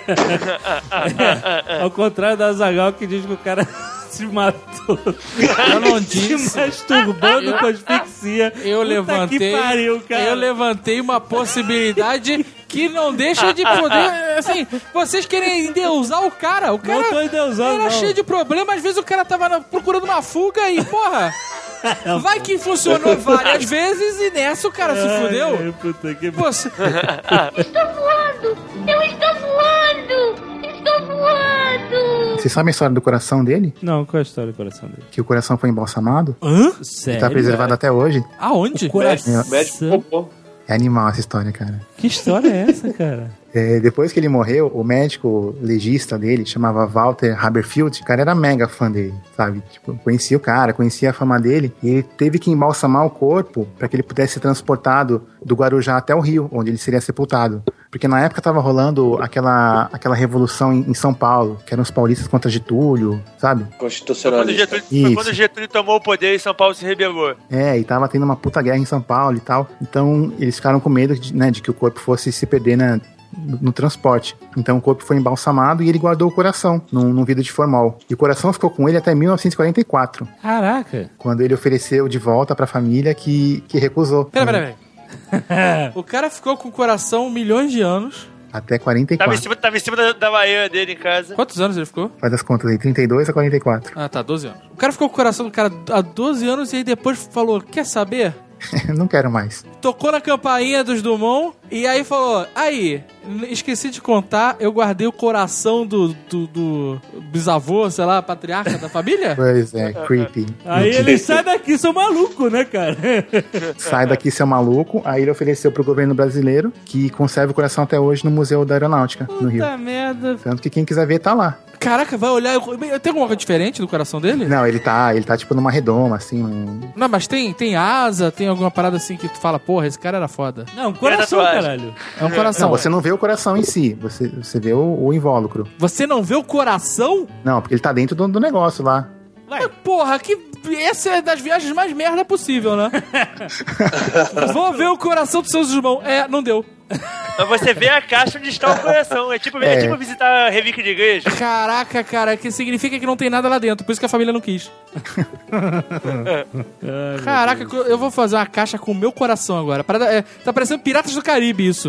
Ao contrário da Azaghal, que diz que o cara se matou. Eu não disse. Se masturbando com asfixia. Eu Puta levantei. que pariu, cara. Eu levantei uma possibilidade que não deixa de poder. Assim, vocês querem endeusar o cara. O cara não tô endeusando, era não. cheio de problema. Às vezes o cara tava na, procurando uma fuga e, porra. Vai que funcionou várias vezes e nessa o cara se fudeu. Ai, puta que Você... Estou voando! Eu estou voando! Estou voando! Vocês sabem a história do coração dele? Não, qual é a história do coração dele? Que o coração foi embalsamado. Hã? Sério? E tá preservado até hoje. Aonde? O coração. Médico. É animal essa história, cara. Que história é essa, cara? É, depois que ele morreu, o médico legista dele, chamava Walter Haberfield, o cara era mega fã dele, sabe? Tipo, conhecia o cara, conhecia a fama dele, e ele teve que embalsamar o corpo para que ele pudesse ser transportado do Guarujá até o Rio, onde ele seria sepultado. Porque na época tava rolando aquela, aquela revolução em, em São Paulo, que eram os paulistas contra Getúlio, sabe? Constitucionalista. Foi quando, Getúlio, foi quando o Getúlio tomou o poder e São Paulo se rebelou. É, e tava tendo uma puta guerra em São Paulo e tal. Então, eles ficaram com medo de, né, de que o corpo fosse se perder, né, no, no transporte. Então, o corpo foi embalsamado e ele guardou o coração num, num vidro de formol. E o coração ficou com ele até mil novecentos e quarenta e quatro. Caraca! Quando ele ofereceu de volta pra família que, que recusou. Pera, pera, pera. O cara ficou com o coração milhões de anos. Até quarenta e quatro. Tava em cima, tava em cima da, da baiana dele em casa. Quantos anos ele ficou? Faz as contas aí, trinta e dois a quarenta e quatro. Ah, tá, doze anos. O cara ficou com o coração do cara há doze anos e aí depois falou, quer saber? Não quero mais. Tocou na campainha dos Dumont e aí falou, aí, esqueci de contar, eu guardei o coração do, do, do bisavô, sei lá, patriarca da família? Pois é, creepy. Aí ele sai daqui, seu maluco, né, cara? Sai daqui, seu maluco. Aí ele ofereceu pro governo brasileiro, que conserva o coração até hoje no Museu da Aeronáutica, no Rio. Puta merda. Tanto que quem quiser ver, tá lá. Caraca, vai olhar... Tem alguma coisa diferente do coração dele? Não, ele tá, ele tá tipo numa redoma, assim. Um... Não, mas tem, tem asa, tem alguma parada assim que tu fala, porra, esse cara era foda. Não, coração, caralho. É um coração. Não, você não vê o coração em si, você, você vê o, o invólucro. Você não vê o coração? Não, porque ele tá dentro do, do negócio lá. Mas, porra, que... Essa é das viagens mais merda possível, né? Vou ver o coração dos seus irmãos. É, não deu. Mas você vê a caixa onde está o coração. É tipo, é. É tipo visitar a relíquia de igreja. Caraca, cara, que significa que não tem nada lá dentro. Por isso que a família não quis. Caraca, eu vou fazer uma caixa com o meu coração agora. É, tá parecendo Piratas do Caribe isso.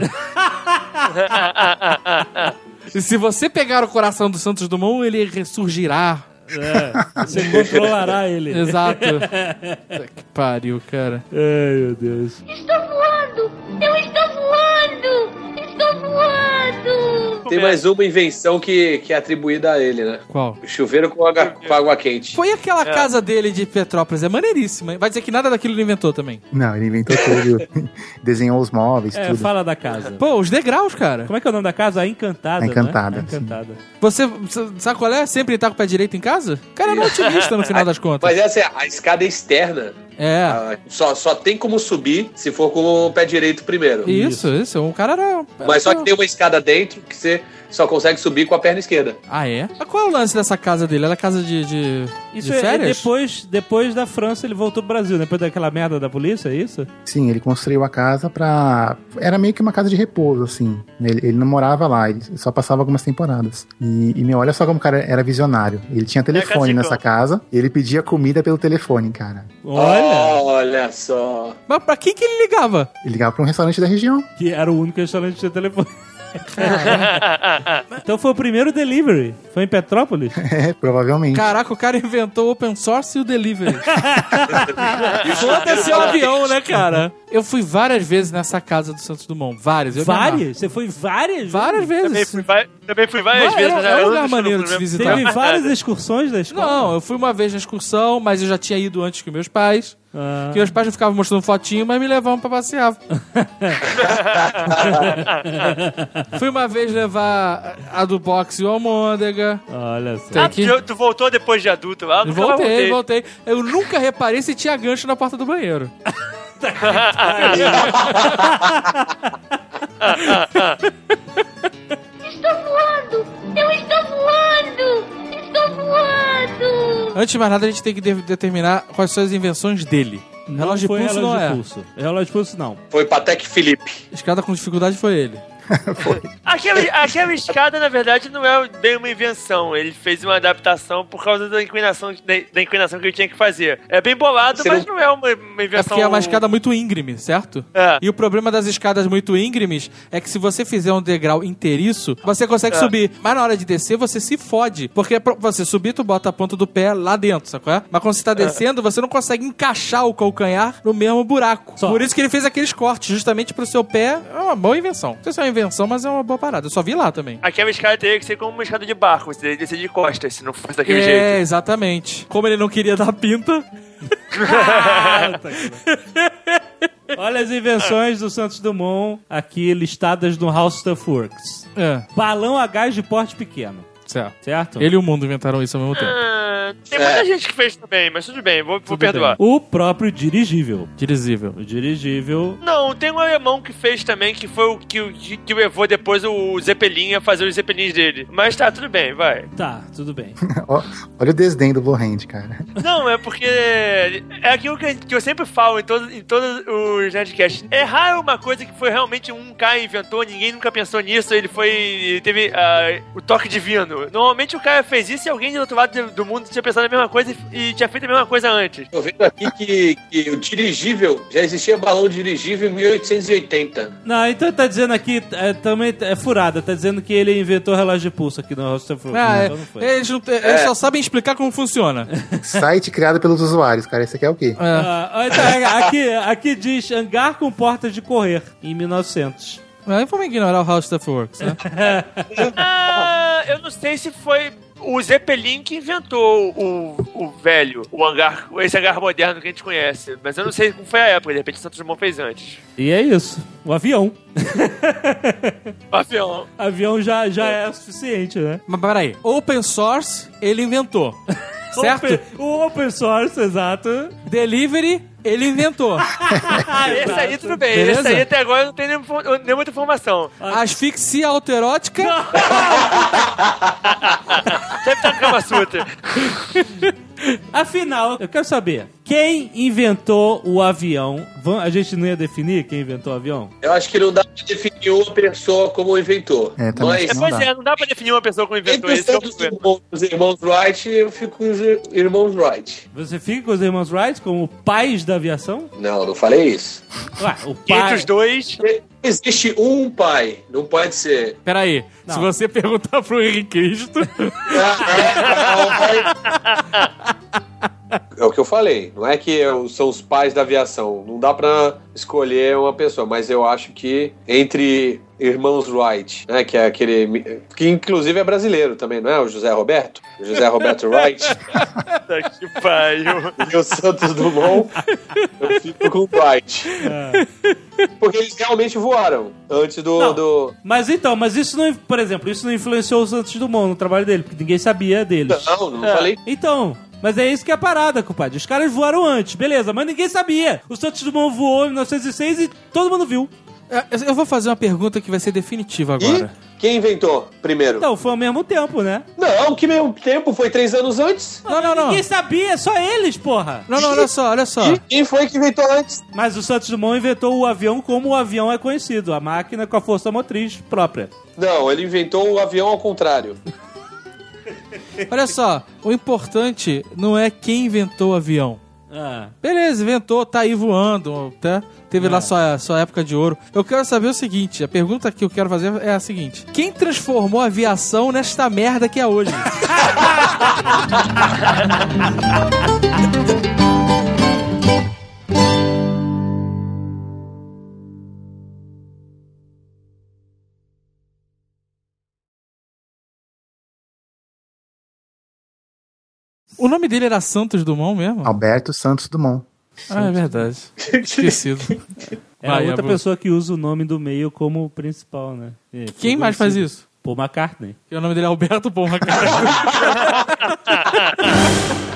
E se você pegar o coração do Santos Dumont, ele ressurgirá. É, você controlará ele. Exato. Que pariu, cara. Ai, meu Deus. Estou voando! Eu estou voando! Estou voando! Tem mais uma invenção que, que é atribuída a ele, né? Qual? O chuveiro com água, com água quente. Foi aquela é. casa dele de Petrópolis, é maneiríssima. Vai dizer que nada daquilo ele inventou também. Não, ele inventou tudo. Desenhou os móveis, é, tudo. Fala da casa. Pô, os degraus, cara. Como é que é o nome da casa? A Encantada, A Encantada. Né? A Encantada. Você, sabe qual é? Sempre tá com o pé direito em casa? O cara é um otimista no final das contas. Mas essa é a escada externa. É. Ah, só, só tem como subir se for com o pé direito primeiro. Isso, isso. isso. O cara era... Mas só que tem uma escada dentro que você só consegue subir com a perna esquerda. Ah, é? Mas qual é o lance dessa casa dele? Ela é casa de, de, isso de férias? É depois, depois da França ele voltou pro Brasil, depois daquela merda da polícia, é isso? Sim, ele construiu a casa pra... Era meio que uma casa de repouso, assim. Ele, ele não morava lá, ele só passava algumas temporadas. E, e meu, olha só como o cara era visionário. Ele tinha telefone é nessa casa, e ele pedia comida pelo telefone, cara. Olha! Olha só! Mas pra quem que ele ligava? Ele ligava pra um restaurante da região. Que era o único restaurante que tinha telefone. Então foi o primeiro delivery. Foi em Petrópolis? É, provavelmente. Caraca, o cara inventou o open source e o delivery. Foda-se o avião, né, cara? Eu fui várias vezes nessa casa do Santos Dumont. Várias. Eu várias? Você foi várias? Várias vezes. Também fui, também fui várias Vai, vezes. É, é um lugar maneiro de se visitar. Teve várias excursões da escola? Não, eu fui uma vez na excursão, mas eu já tinha ido antes que meus pais. Ah. Que meus pais não ficavam mostrando fotinho, mas me levavam pra passear. Fui uma vez levar a do boxe e o Almôndega. Olha só. Ah, que... tu, tu voltou depois de adulto lá? Eu voltei, voltei, voltei. Eu nunca reparei se tinha gancho na porta do banheiro. Estou voando! Eu estou voando! Estou voando! Antes de mais nada, a gente tem que de- determinar quais são as invenções dele. Não relógio foi de pulso relógio não de é. pulso. Relógio de pulso não. Foi Patek Philippe. Escada com dificuldade foi ele. Aquela, aquela escada, na verdade, não é bem uma invenção. Ele fez uma adaptação por causa da inclinação, da, da inclinação que ele tinha que fazer. É bem bolado, Você mas não... não é uma, uma invenção... É porque é uma escada muito íngreme, certo? É. E o problema das escadas muito íngremes é que se você fizer um degrau inteiriço, você consegue é. subir. Mas na hora de descer, você se fode. Porque pra você subir, tu bota a ponta do pé lá dentro, sacou? É? Mas quando você tá descendo, é. você não consegue encaixar o calcanhar no mesmo buraco. Só. Por isso que ele fez aqueles cortes, justamente pro seu pé. É uma boa invenção. Não sei se é uma invenção, mas é uma boa parada. Eu só vi lá também. Aquela escada teria que ser como uma escada de barco. Você teria que descer de costas, se não fosse daquele é, jeito. É, exatamente. Como ele não queria dar pinta... Olha as invenções do Santos Dumont aqui listadas no How Stuff Works. É. Balão a gás de porte pequeno. Certo. Certo? Ele e o mundo inventaram isso ao mesmo tempo. Ah, tem muita é. gente que fez também, mas tudo bem, vou, vou perdoar. Bem. O próprio dirigível. Dirigível. O dirigível... Não, tem um alemão que fez também, que foi o que, que levou depois o Zeppelin a fazer os Zeppelins dele. Mas tá, tudo bem, vai. Tá, tudo bem. Olha o desdém do Blue-Hand, cara. Não, é porque é aquilo que, que eu sempre falo em todos em todos os Nerdcasts. É raro uma coisa que foi realmente um cara inventou, ninguém nunca pensou nisso, ele foi... Ele teve uh, o toque divino. Normalmente o cara fez isso e alguém do outro lado do mundo tinha pensado a mesma coisa e, e tinha feito a mesma coisa antes. Tô vendo aqui que, que o dirigível, já existia balão dirigível em mil oitocentos e oitenta. Não, então tá dizendo aqui, é, também é furada, tá dizendo que ele inventou relógio de pulso aqui no Hostel Fruit. Ah, não, é, então não foi. Eles, não, eles é. só sabem explicar como funciona. Site criado pelos usuários, cara. Esse aqui é o quê? É. Ah, então, aqui, aqui diz hangar com portas de correr, em mil e novecentos. Aí vamos ignorar o How Stuff Works, né? Ah, eu não sei se foi o Zeppelin que inventou o, o velho, o hangar, esse hangar moderno que a gente conhece. Mas eu não sei como foi a época, de repente o Santos Dumont fez antes. E é isso, o avião. O avião. Avião já, já é o suficiente, né? Mas peraí, open source ele inventou, certo? Open, o open source, exato. Delivery ele inventou. Esse aí tudo bem, Beleza? esse aí até agora não tem nem, nem muita informação. Asfixia autoerótica. Deve estar no Kama Sutra. Afinal, eu quero saber, quem inventou o avião? A gente não ia definir quem inventou o avião? Eu acho que não dá definir uma pessoa como inventor. É, também Mas não Pois dá. é, não dá pra definir uma pessoa como inventor entre os isso. que é o Santos problema. Dumont e os irmãos Wright, eu fico com os irmãos Wright. Você fica com os irmãos Wright como pais da aviação? Não, não falei isso. Ué, o Entre pai... os dois, Existe um pai, não pode ser. Peraí, Não. se você perguntar pro Henrique Cristo... É o que eu falei, não é que eu- são os pais da aviação, não dá pra escolher uma pessoa, mas eu acho que entre irmãos Wright, né, que é aquele, que inclusive é brasileiro também, não é? O José Roberto, o José Roberto Wright tá que pariu. e o Santos Dumont, eu fico com o Wright. Porque eles realmente voaram antes do... Não. do... Mas então, mas isso não, por exemplo, isso não influenciou o Santos Dumont no trabalho dele, porque ninguém sabia deles. Não, não É. falei. Então, mas é isso que é a parada, compadre. Os caras voaram antes, beleza, mas ninguém sabia. O Santos Dumont voou em mil novecentos e seis e todo mundo viu. É, Eu vou fazer uma pergunta que vai ser definitiva E agora. quem inventou primeiro? Então, foi ao mesmo tempo, né? Não, que mesmo tempo, foi três anos antes. Não, não, não. Ninguém sabia, só eles, porra. Não, não, olha só, olha só. E quem foi que inventou antes? Mas o Santos Dumont inventou o avião como o avião é conhecido, a máquina com a força motriz própria. Não, ele inventou o avião ao contrário. Olha só, o importante não é quem inventou o avião. Ah. Beleza, inventou, tá aí voando, tá? Teve lá sua, sua época de ouro. Eu quero saber o seguinte, a pergunta que eu quero fazer é a seguinte. Quem transformou a aviação nesta merda que é hoje? O nome dele era Santos Dumont mesmo? Alberto Santos Dumont. Ah, é verdade. Esquecido. É Vai, outra Abu. pessoa que usa o nome do meio como principal, né? É, Quem mais faz isso? Paul McCartney. O nome dele é Alberto Paul McCartney.